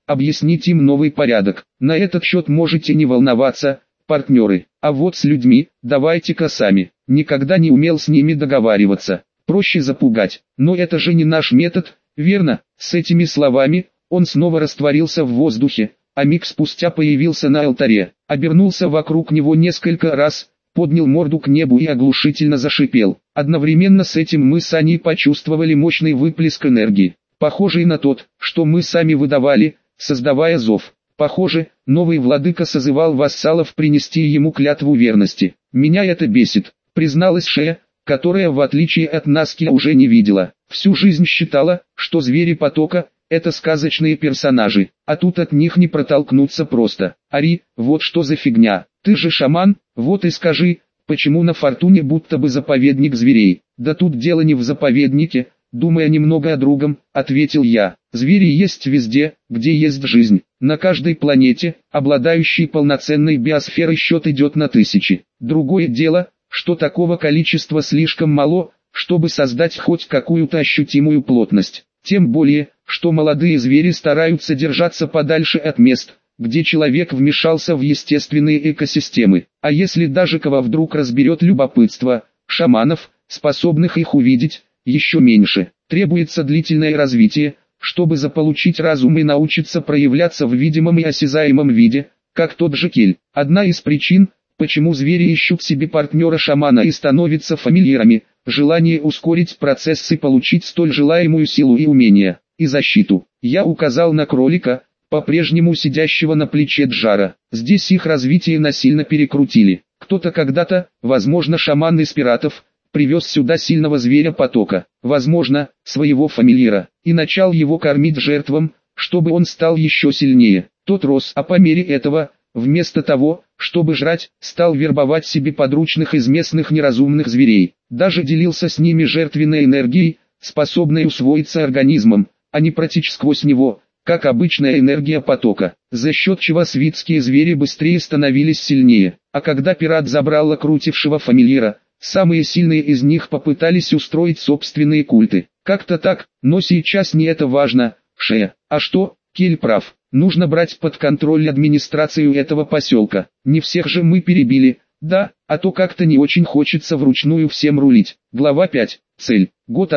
объяснить им новый порядок. На этот счет можете не волноваться, партнеры. А вот с людьми, давайте-ка сами. Никогда не умел с ними договариваться. Проще запугать. Но это же не наш метод, верно? С этими словами, он снова растворился в воздухе, а миг спустя появился на алтаре. Обернулся вокруг него несколько раз, поднял морду к небу и оглушительно зашипел. Одновременно с этим мы с Аней почувствовали мощный выплеск энергии, похожий на тот, что мы сами выдавали, создавая зов. Похоже, новый владыка созывал вассалов принести ему клятву верности. «Меня это бесит», призналась Шея, которая в отличие от Наски уже не видела. Всю жизнь считала, что звери потока – это сказочные персонажи, а тут от них не протолкнуться просто. «Ари, вот что за фигня, ты же шаман, вот и скажи, почему на Фортуне будто бы заповедник зверей?» «Да тут дело не в заповеднике», думая немного о другом, ответил я. «Звери есть везде, где есть жизнь. На каждой планете, обладающей полноценной биосферой, счет идет на тысячи. Другое дело, что такого количества слишком мало, чтобы создать хоть какую-то ощутимую плотность. Тем более, что молодые звери стараются держаться подальше от мест, где человек вмешался в естественные экосистемы. А если даже кого вдруг разберет любопытство, шаманов, способных их увидеть, еще меньше. Требуется длительное развитие, чтобы заполучить разум и научиться проявляться в видимом и осязаемом виде, как тот же Кель. Одна из причин, почему звери ищут себе партнера-шамана и становятся фамильярами, желание ускорить процесс и получить столь желаемую силу и умения, и защиту. Я указал на кролика, по-прежнему сидящего на плече Джара. Здесь их развитие насильно перекрутили. Кто-то когда-то, возможно шаман из пиратов, привез сюда сильного зверя потока, возможно, своего фамильяра, и начал его кормить жертвам, чтобы он стал еще сильнее. Тот рос, а по мере этого, вместо того, чтобы жрать, стал вербовать себе подручных из местных неразумных зверей. Даже делился с ними жертвенной энергией, способной усвоиться организмом, а не протечь сквозь него, как обычная энергия потока, за счет чего свитские звери быстрее становились сильнее. А когда пират забрал окрутившего фамильяра, самые сильные из них попытались устроить собственные культы. Как-то так, но сейчас не это важно, Шея. А что, Кель прав, нужно брать под контроль администрацию этого поселка. Не всех же мы перебили, да, а то как-то не очень хочется вручную всем рулить. Глава 5. Цель. Год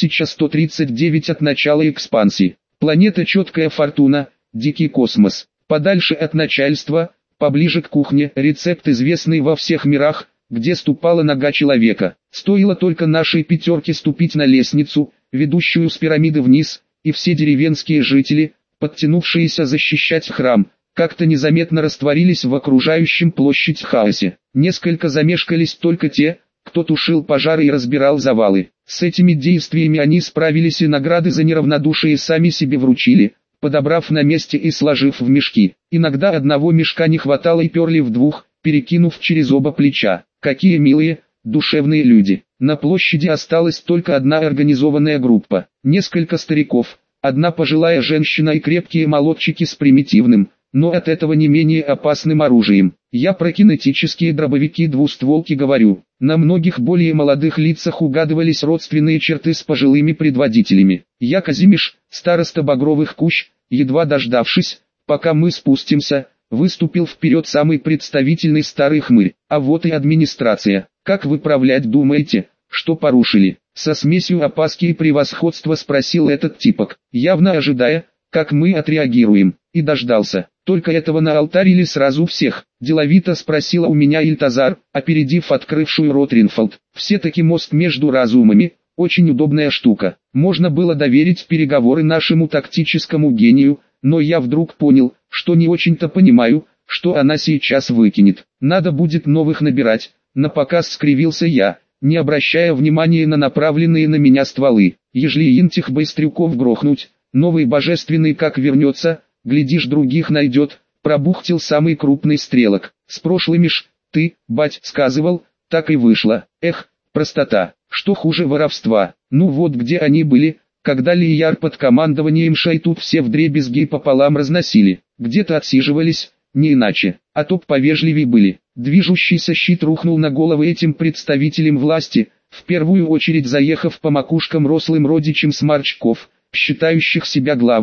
1139 от начала экспансии. Планета Четкая Фортуна, Дикий космос. Подальше от начальства, поближе к кухне. Рецепт известный во всех мирах, где ступала нога человека. Стоило только нашей пятерке ступить на лестницу, ведущую с пирамиды вниз, и все деревенские жители, подтянувшиеся защищать храм, как-то незаметно растворились в окружающем площадь хаосе. Несколько замешкались только те, кто тушил пожары и разбирал завалы. С этими действиями они справились и награды за неравнодушие сами себе вручили, подобрав на месте и сложив в мешки. Иногда одного мешка не хватало и перли в двух, перекинув через оба плеча. Какие милые, душевные люди. На площади осталась только одна организованная группа. Несколько стариков, одна пожилая женщина и крепкие молодчики с примитивным, но от этого не менее опасным оружием. Я про кинетические дробовики-двустволки говорю. На многих более молодых лицах угадывались родственные черты с пожилыми предводителями. Я Казимиш, староста Багровых Кущ, едва дождавшись, пока мы спустимся, выступил вперед самый представительный старый хмырь. А вот и администрация. Как выправлять думаете, что порушили? Со смесью опаски и превосходства спросил этот типок, явно ожидая, как мы отреагируем, и дождался. Только этого на алтарь или сразу всех? Деловито спросила у меня Ильтазар, опередив открывшую рот Ринфолд. Все-таки мост между разумами, очень удобная штука. Можно было доверить переговоры нашему тактическому гению, но я вдруг понял, что не очень-то понимаю, что она сейчас выкинет. Надо будет новых набирать. Напоказ скривился я, не обращая внимания на направленные на меня стволы. Ежели интих быстрюков грохнуть, новый божественный как вернется, глядишь других найдет, пробухтел самый крупный стрелок. С прошлыми ж, ты, бать, сказывал, так и вышло. Эх, простота, что хуже воровства. Ну вот где они были, когда Лияр под командованием Шай тут все вдребезги пополам разносили. Где-то отсиживались, не иначе, а то повежливей были. Движущийся щит рухнул на головы этим представителям власти, в первую очередь заехав по макушкам рослым родичам сморчков, считающих себя главными.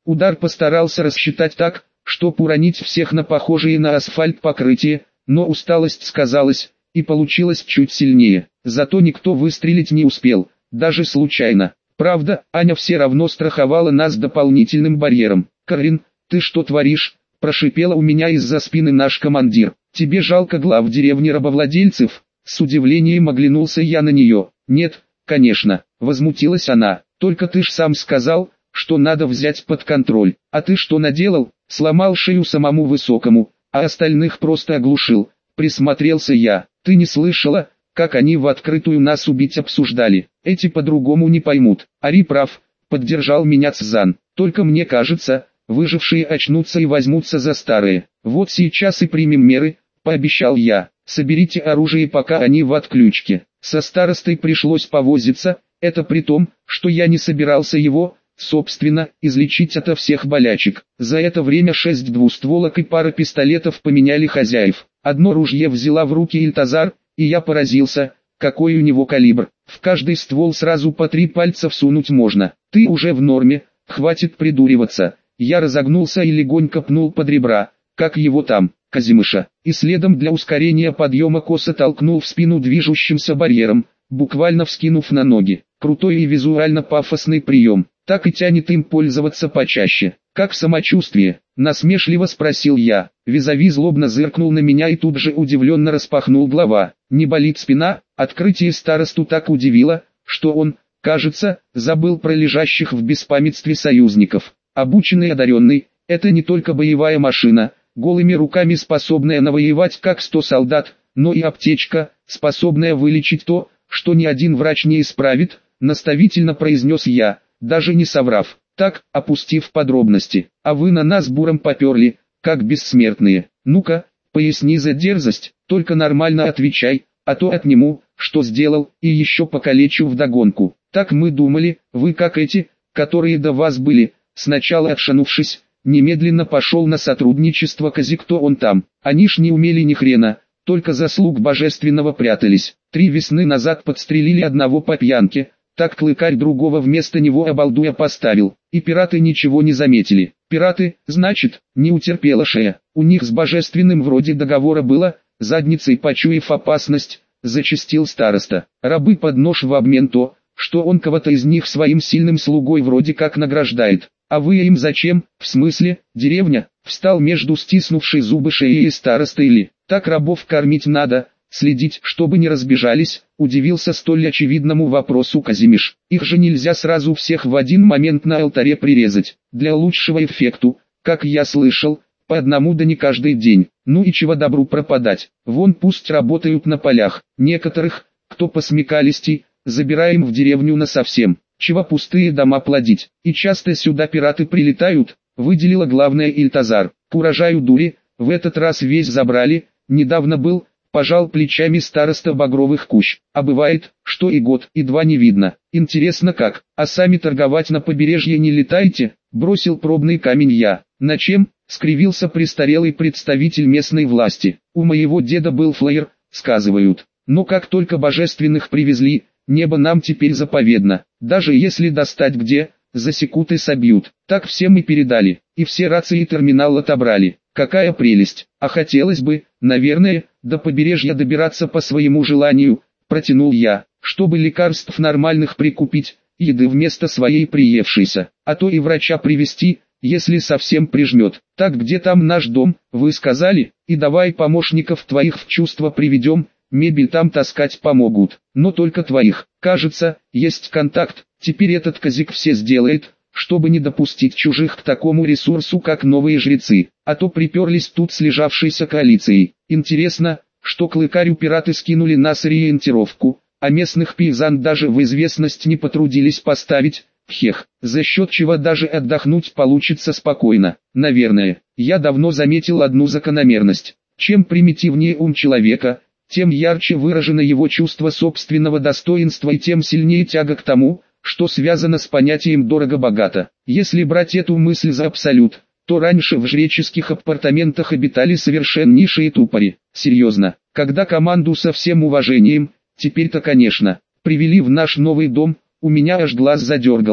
Удар постарался рассчитать так, чтоб уронить всех на похожие на асфальт покрытие, но усталость сказалась, и получилось чуть сильнее. Зато никто выстрелить не успел, даже случайно. Правда, Аня все равно страховала нас дополнительным барьером. «Карин, ты что творишь?» – прошипела у меня из-за спины наш командир. «Тебе жалко глав деревни рабовладельцев?» С удивлением оглянулся я на нее. «Нет, конечно», – возмутилась она. «Только ты ж сам сказал, что надо взять под контроль. А ты что наделал? Сломал шею самому высокому, а остальных просто оглушил». Присмотрелся я. «Ты не слышала, как они в открытую нас убить обсуждали? Эти по-другому не поймут». «Ари прав», — поддержал меня Цзан. «Только мне кажется, выжившие очнутся и возьмутся за старые. Вот сейчас и примем меры», — пообещал я. «Соберите оружие, пока они в отключке». Со старостой пришлось повозиться, это при том, что я не собирался его, собственно, излечить ото всех болячек. За это время 6 двустволок и пара пистолетов поменяли хозяев. Одно ружье взяла в руки Ильтазар, и я поразился, какой у него калибр. В каждый ствол сразу по 3 пальца всунуть можно. «Ты уже в норме, хватит придуриваться». Я разогнулся и легонько пнул под ребра, как его там, Казимыша, и следом для ускорения подъема косо толкнул в спину движущимся барьером, буквально вскинув на ноги. Крутой и визуально пафосный прием. Так и тянет им пользоваться почаще. «Как самочувствие?» – насмешливо спросил я. Визави злобно зыркнул на меня и тут же удивленно распахнул глава. «Не болит спина?» Открытие старосту так удивило, что он, кажется, забыл про лежащих в беспамятстве союзников. Обученный и одаренный – это не только боевая машина, голыми руками способная навоевать как 100 солдат, но и аптечка, способная вылечить то, что ни один врач не исправит, наставительно произнес я, даже не соврав. Так, опустив подробности, а вы на нас буром поперли, как бессмертные. Ну-ка, поясни за дерзость, только нормально отвечай, а то отниму, что сделал, и еще покалечу вдогонку. Так мы думали, вы как эти, которые до вас были. Сначала отшанувшись, немедленно пошел на сотрудничество Кази, кто он там. Они ж не умели ни хрена, только заслуг божественного прятались. 3 весны назад подстрелили одного по пьянке, так Клыкарь другого вместо него обалдуя поставил, и пираты ничего не заметили. Пираты, значит, не утерпела шея. У них с божественным вроде договора было, задницей почуяв опасность, зачастил староста. Рабы под нож в обмен то, что он кого-то из них своим сильным слугой вроде как награждает. А вы им зачем? В смысле, деревня? Встал между стиснувшей зубы шеей и старостой или? Так рабов кормить надо, следить, чтобы не разбежались, удивился столь очевидному вопросу Казимиш. Их же нельзя сразу всех в один момент на алтаре прирезать. Для лучшего эффекту, как я слышал, по одному да не каждый день. Ну и чего добру пропадать. Вон пусть работают на полях. Некоторых, кто посмекалистей, забираем в деревню насовсем. Чего пустые дома плодить. И часто сюда пираты прилетают, выделила главное Ильтазар. К урожаю дури, в этот раз весь забрали, недавно был, пожал плечами староста Багровых Кущ. А бывает, что и год, и 2 не видно. Интересно как, а сами торговать на побережье не летаете? Бросил пробный камень я. На чем? Скривился престарелый представитель местной власти. У моего деда был флеер, сказывают. Но как только божественных привезли, небо нам теперь заповедно. Даже если достать где, засекут и собьют. Так всем и передали. И все рации и терминал отобрали. Какая прелесть. А хотелось бы, наверное, до побережья добираться по своему желанию, протянул я, чтобы лекарств нормальных прикупить, еды вместо своей приевшейся, а то и врача привезти, если совсем прижмет. Так где там наш дом, вы сказали, и давай помощников твоих в чувство приведем, мебель там таскать помогут, но только твоих. Кажется, есть контакт, теперь этот Казик все сделает, чтобы не допустить чужих к такому ресурсу, как новые жрецы, а то приперлись тут с лежавшейся коалицией. Интересно, что Клыкарю пираты скинули на сориентировку, а местных пейзан даже в известность не потрудились поставить. Хех, за счет чего даже отдохнуть получится спокойно. Наверное, я давно заметил одну закономерность. Чем примитивнее ум человека, тем ярче выражено его чувство собственного достоинства и тем сильнее тяга к тому, что связано с понятием «дорого-богато». Если брать эту мысль за абсолют, то раньше в жреческих апартаментах обитали совершеннейшие тупари. Серьезно, когда команду со всем уважением, теперь-то конечно, привели в наш новый дом, у меня аж глаз задергался.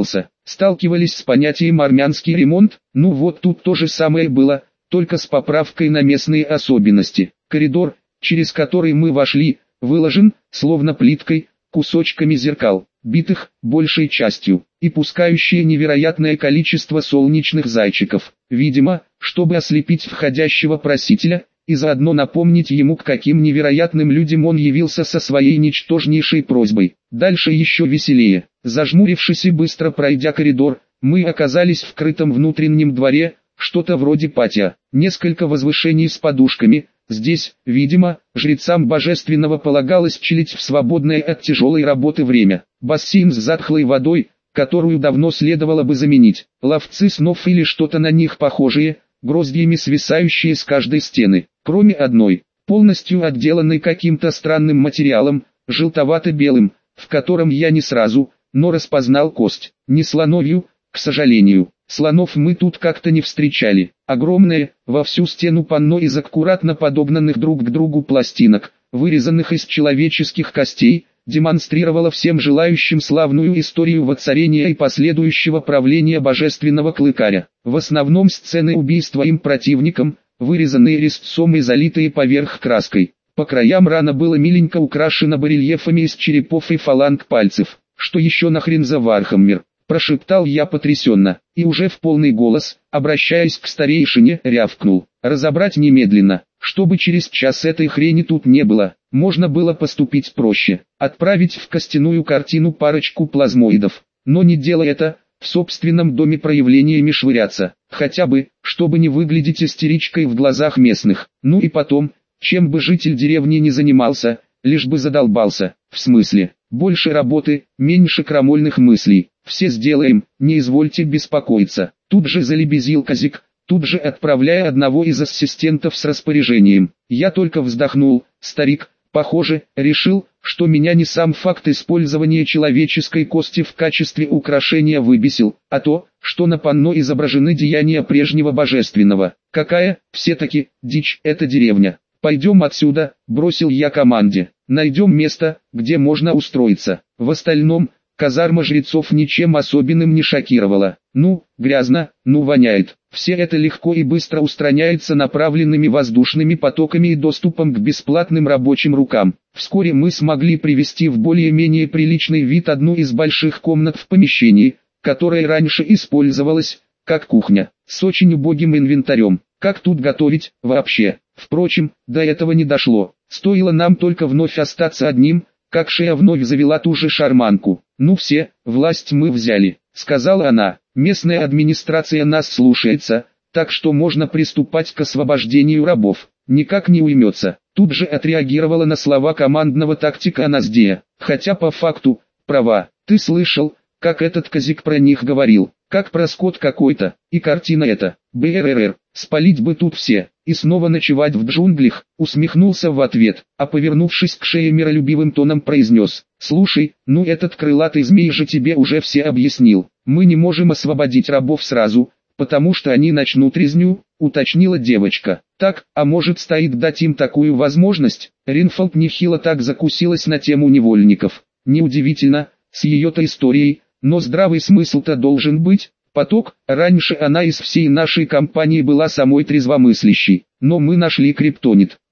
Сталкивались с понятием армянский ремонт? Ну вот тут то же самое было, только с поправкой на местные особенности. Коридор, через который мы вошли, выложен, словно плиткой, кусочками зеркал, битых, большей частью, и пускающие невероятное количество солнечных зайчиков. Видимо, чтобы ослепить входящего просителя, и заодно напомнить ему, к каким невероятным людям он явился со своей ничтожнейшей просьбой. Дальше еще веселее. Зажмурившись и быстро пройдя коридор, мы оказались в крытом внутреннем дворе, что-то вроде патио, несколько возвышений с подушками. Здесь, видимо, жрецам божественного полагалось чилить в свободное от тяжелой работы время. Бассейн с затхлой водой, которую давно следовало бы заменить. Ловцы снов или что-то на них похожее, гроздьями свисающие с каждой стены, кроме одной, полностью отделанной каким-то странным материалом, желтовато-белым, в котором я не сразу, но распознал кость. Не слоновью, к сожалению. Слонов мы тут как-то не встречали. Огромное, во всю стену панно из аккуратно подогнанных друг к другу пластинок, вырезанных из человеческих костей, демонстрировало всем желающим славную историю воцарения и последующего правления божественного клыкаря. В основном сцены убийства им противником, вырезанные резцом и залитые поверх краской. По краям рана было миленько украшено барельефами из черепов и фаланг пальцев. «Что еще нахрен за Вархаммер?» – прошептал я потрясенно, и уже в полный голос, обращаясь к старейшине, рявкнул. «Разобрать немедленно, чтобы через час этой хрени тут не было». Можно было поступить проще, отправить в костяную картину парочку плазмоидов, но не делая это, в собственном доме проявлениями швыряться, хотя бы, чтобы не выглядеть истеричкой в глазах местных. Ну и потом, чем бы житель деревни не занимался, лишь бы задолбался, в смысле, больше работы, меньше крамольных мыслей, все сделаем, не извольте беспокоиться. Тут же залебезил Казик, тут же отправляя одного из ассистентов с распоряжением. Я только вздохнул. Старик, похоже, решил, что меня не сам факт использования человеческой кости в качестве украшения выбесил, а то, что на панно изображены деяния прежнего божественного. Какая, все-таки, дичь эта деревня. «Пойдем отсюда», — бросил я команде. «Найдем место, где можно устроиться». В остальном, казарма жрецов ничем особенным не шокировала. Ну, грязно, ну воняет. Все это легко и быстро устраняется направленными воздушными потоками и доступом к бесплатным рабочим рукам. Вскоре мы смогли привести в более-менее приличный вид одну из больших комнат в помещении, которая раньше использовалась как кухня, с очень убогим инвентарем. Как тут готовить, вообще? Впрочем, до этого не дошло. Стоило нам только вновь остаться одним, как Шея вновь завела ту же шарманку. «Ну все, власть мы взяли», — сказала она. «Местная администрация нас слушается, так что можно приступать к освобождению рабов. Никак не уймется». Тут же отреагировала на слова командного тактика Аназдея. Хотя по факту, права. Ты слышал, как этот Казик про них говорил, как про скот какой-то, и картина эта. БРРР, спалить бы тут все, и снова ночевать в джунглях, усмехнулся в ответ, а повернувшись к Шее миролюбивым тоном произнес: «Слушай, ну этот крылатый змей же тебе уже все объяснил, мы не можем освободить рабов сразу, потому что они начнут резню», уточнила девочка. «Так, а может стоит дать им такую возможность?» Ринфолд нехило так закусилась на тему невольников. Неудивительно, с ее-то историей, но здравый смысл-то должен быть. Поток, раньше она из всей нашей компании была самой трезвомыслящей, но мы нашли криптонит.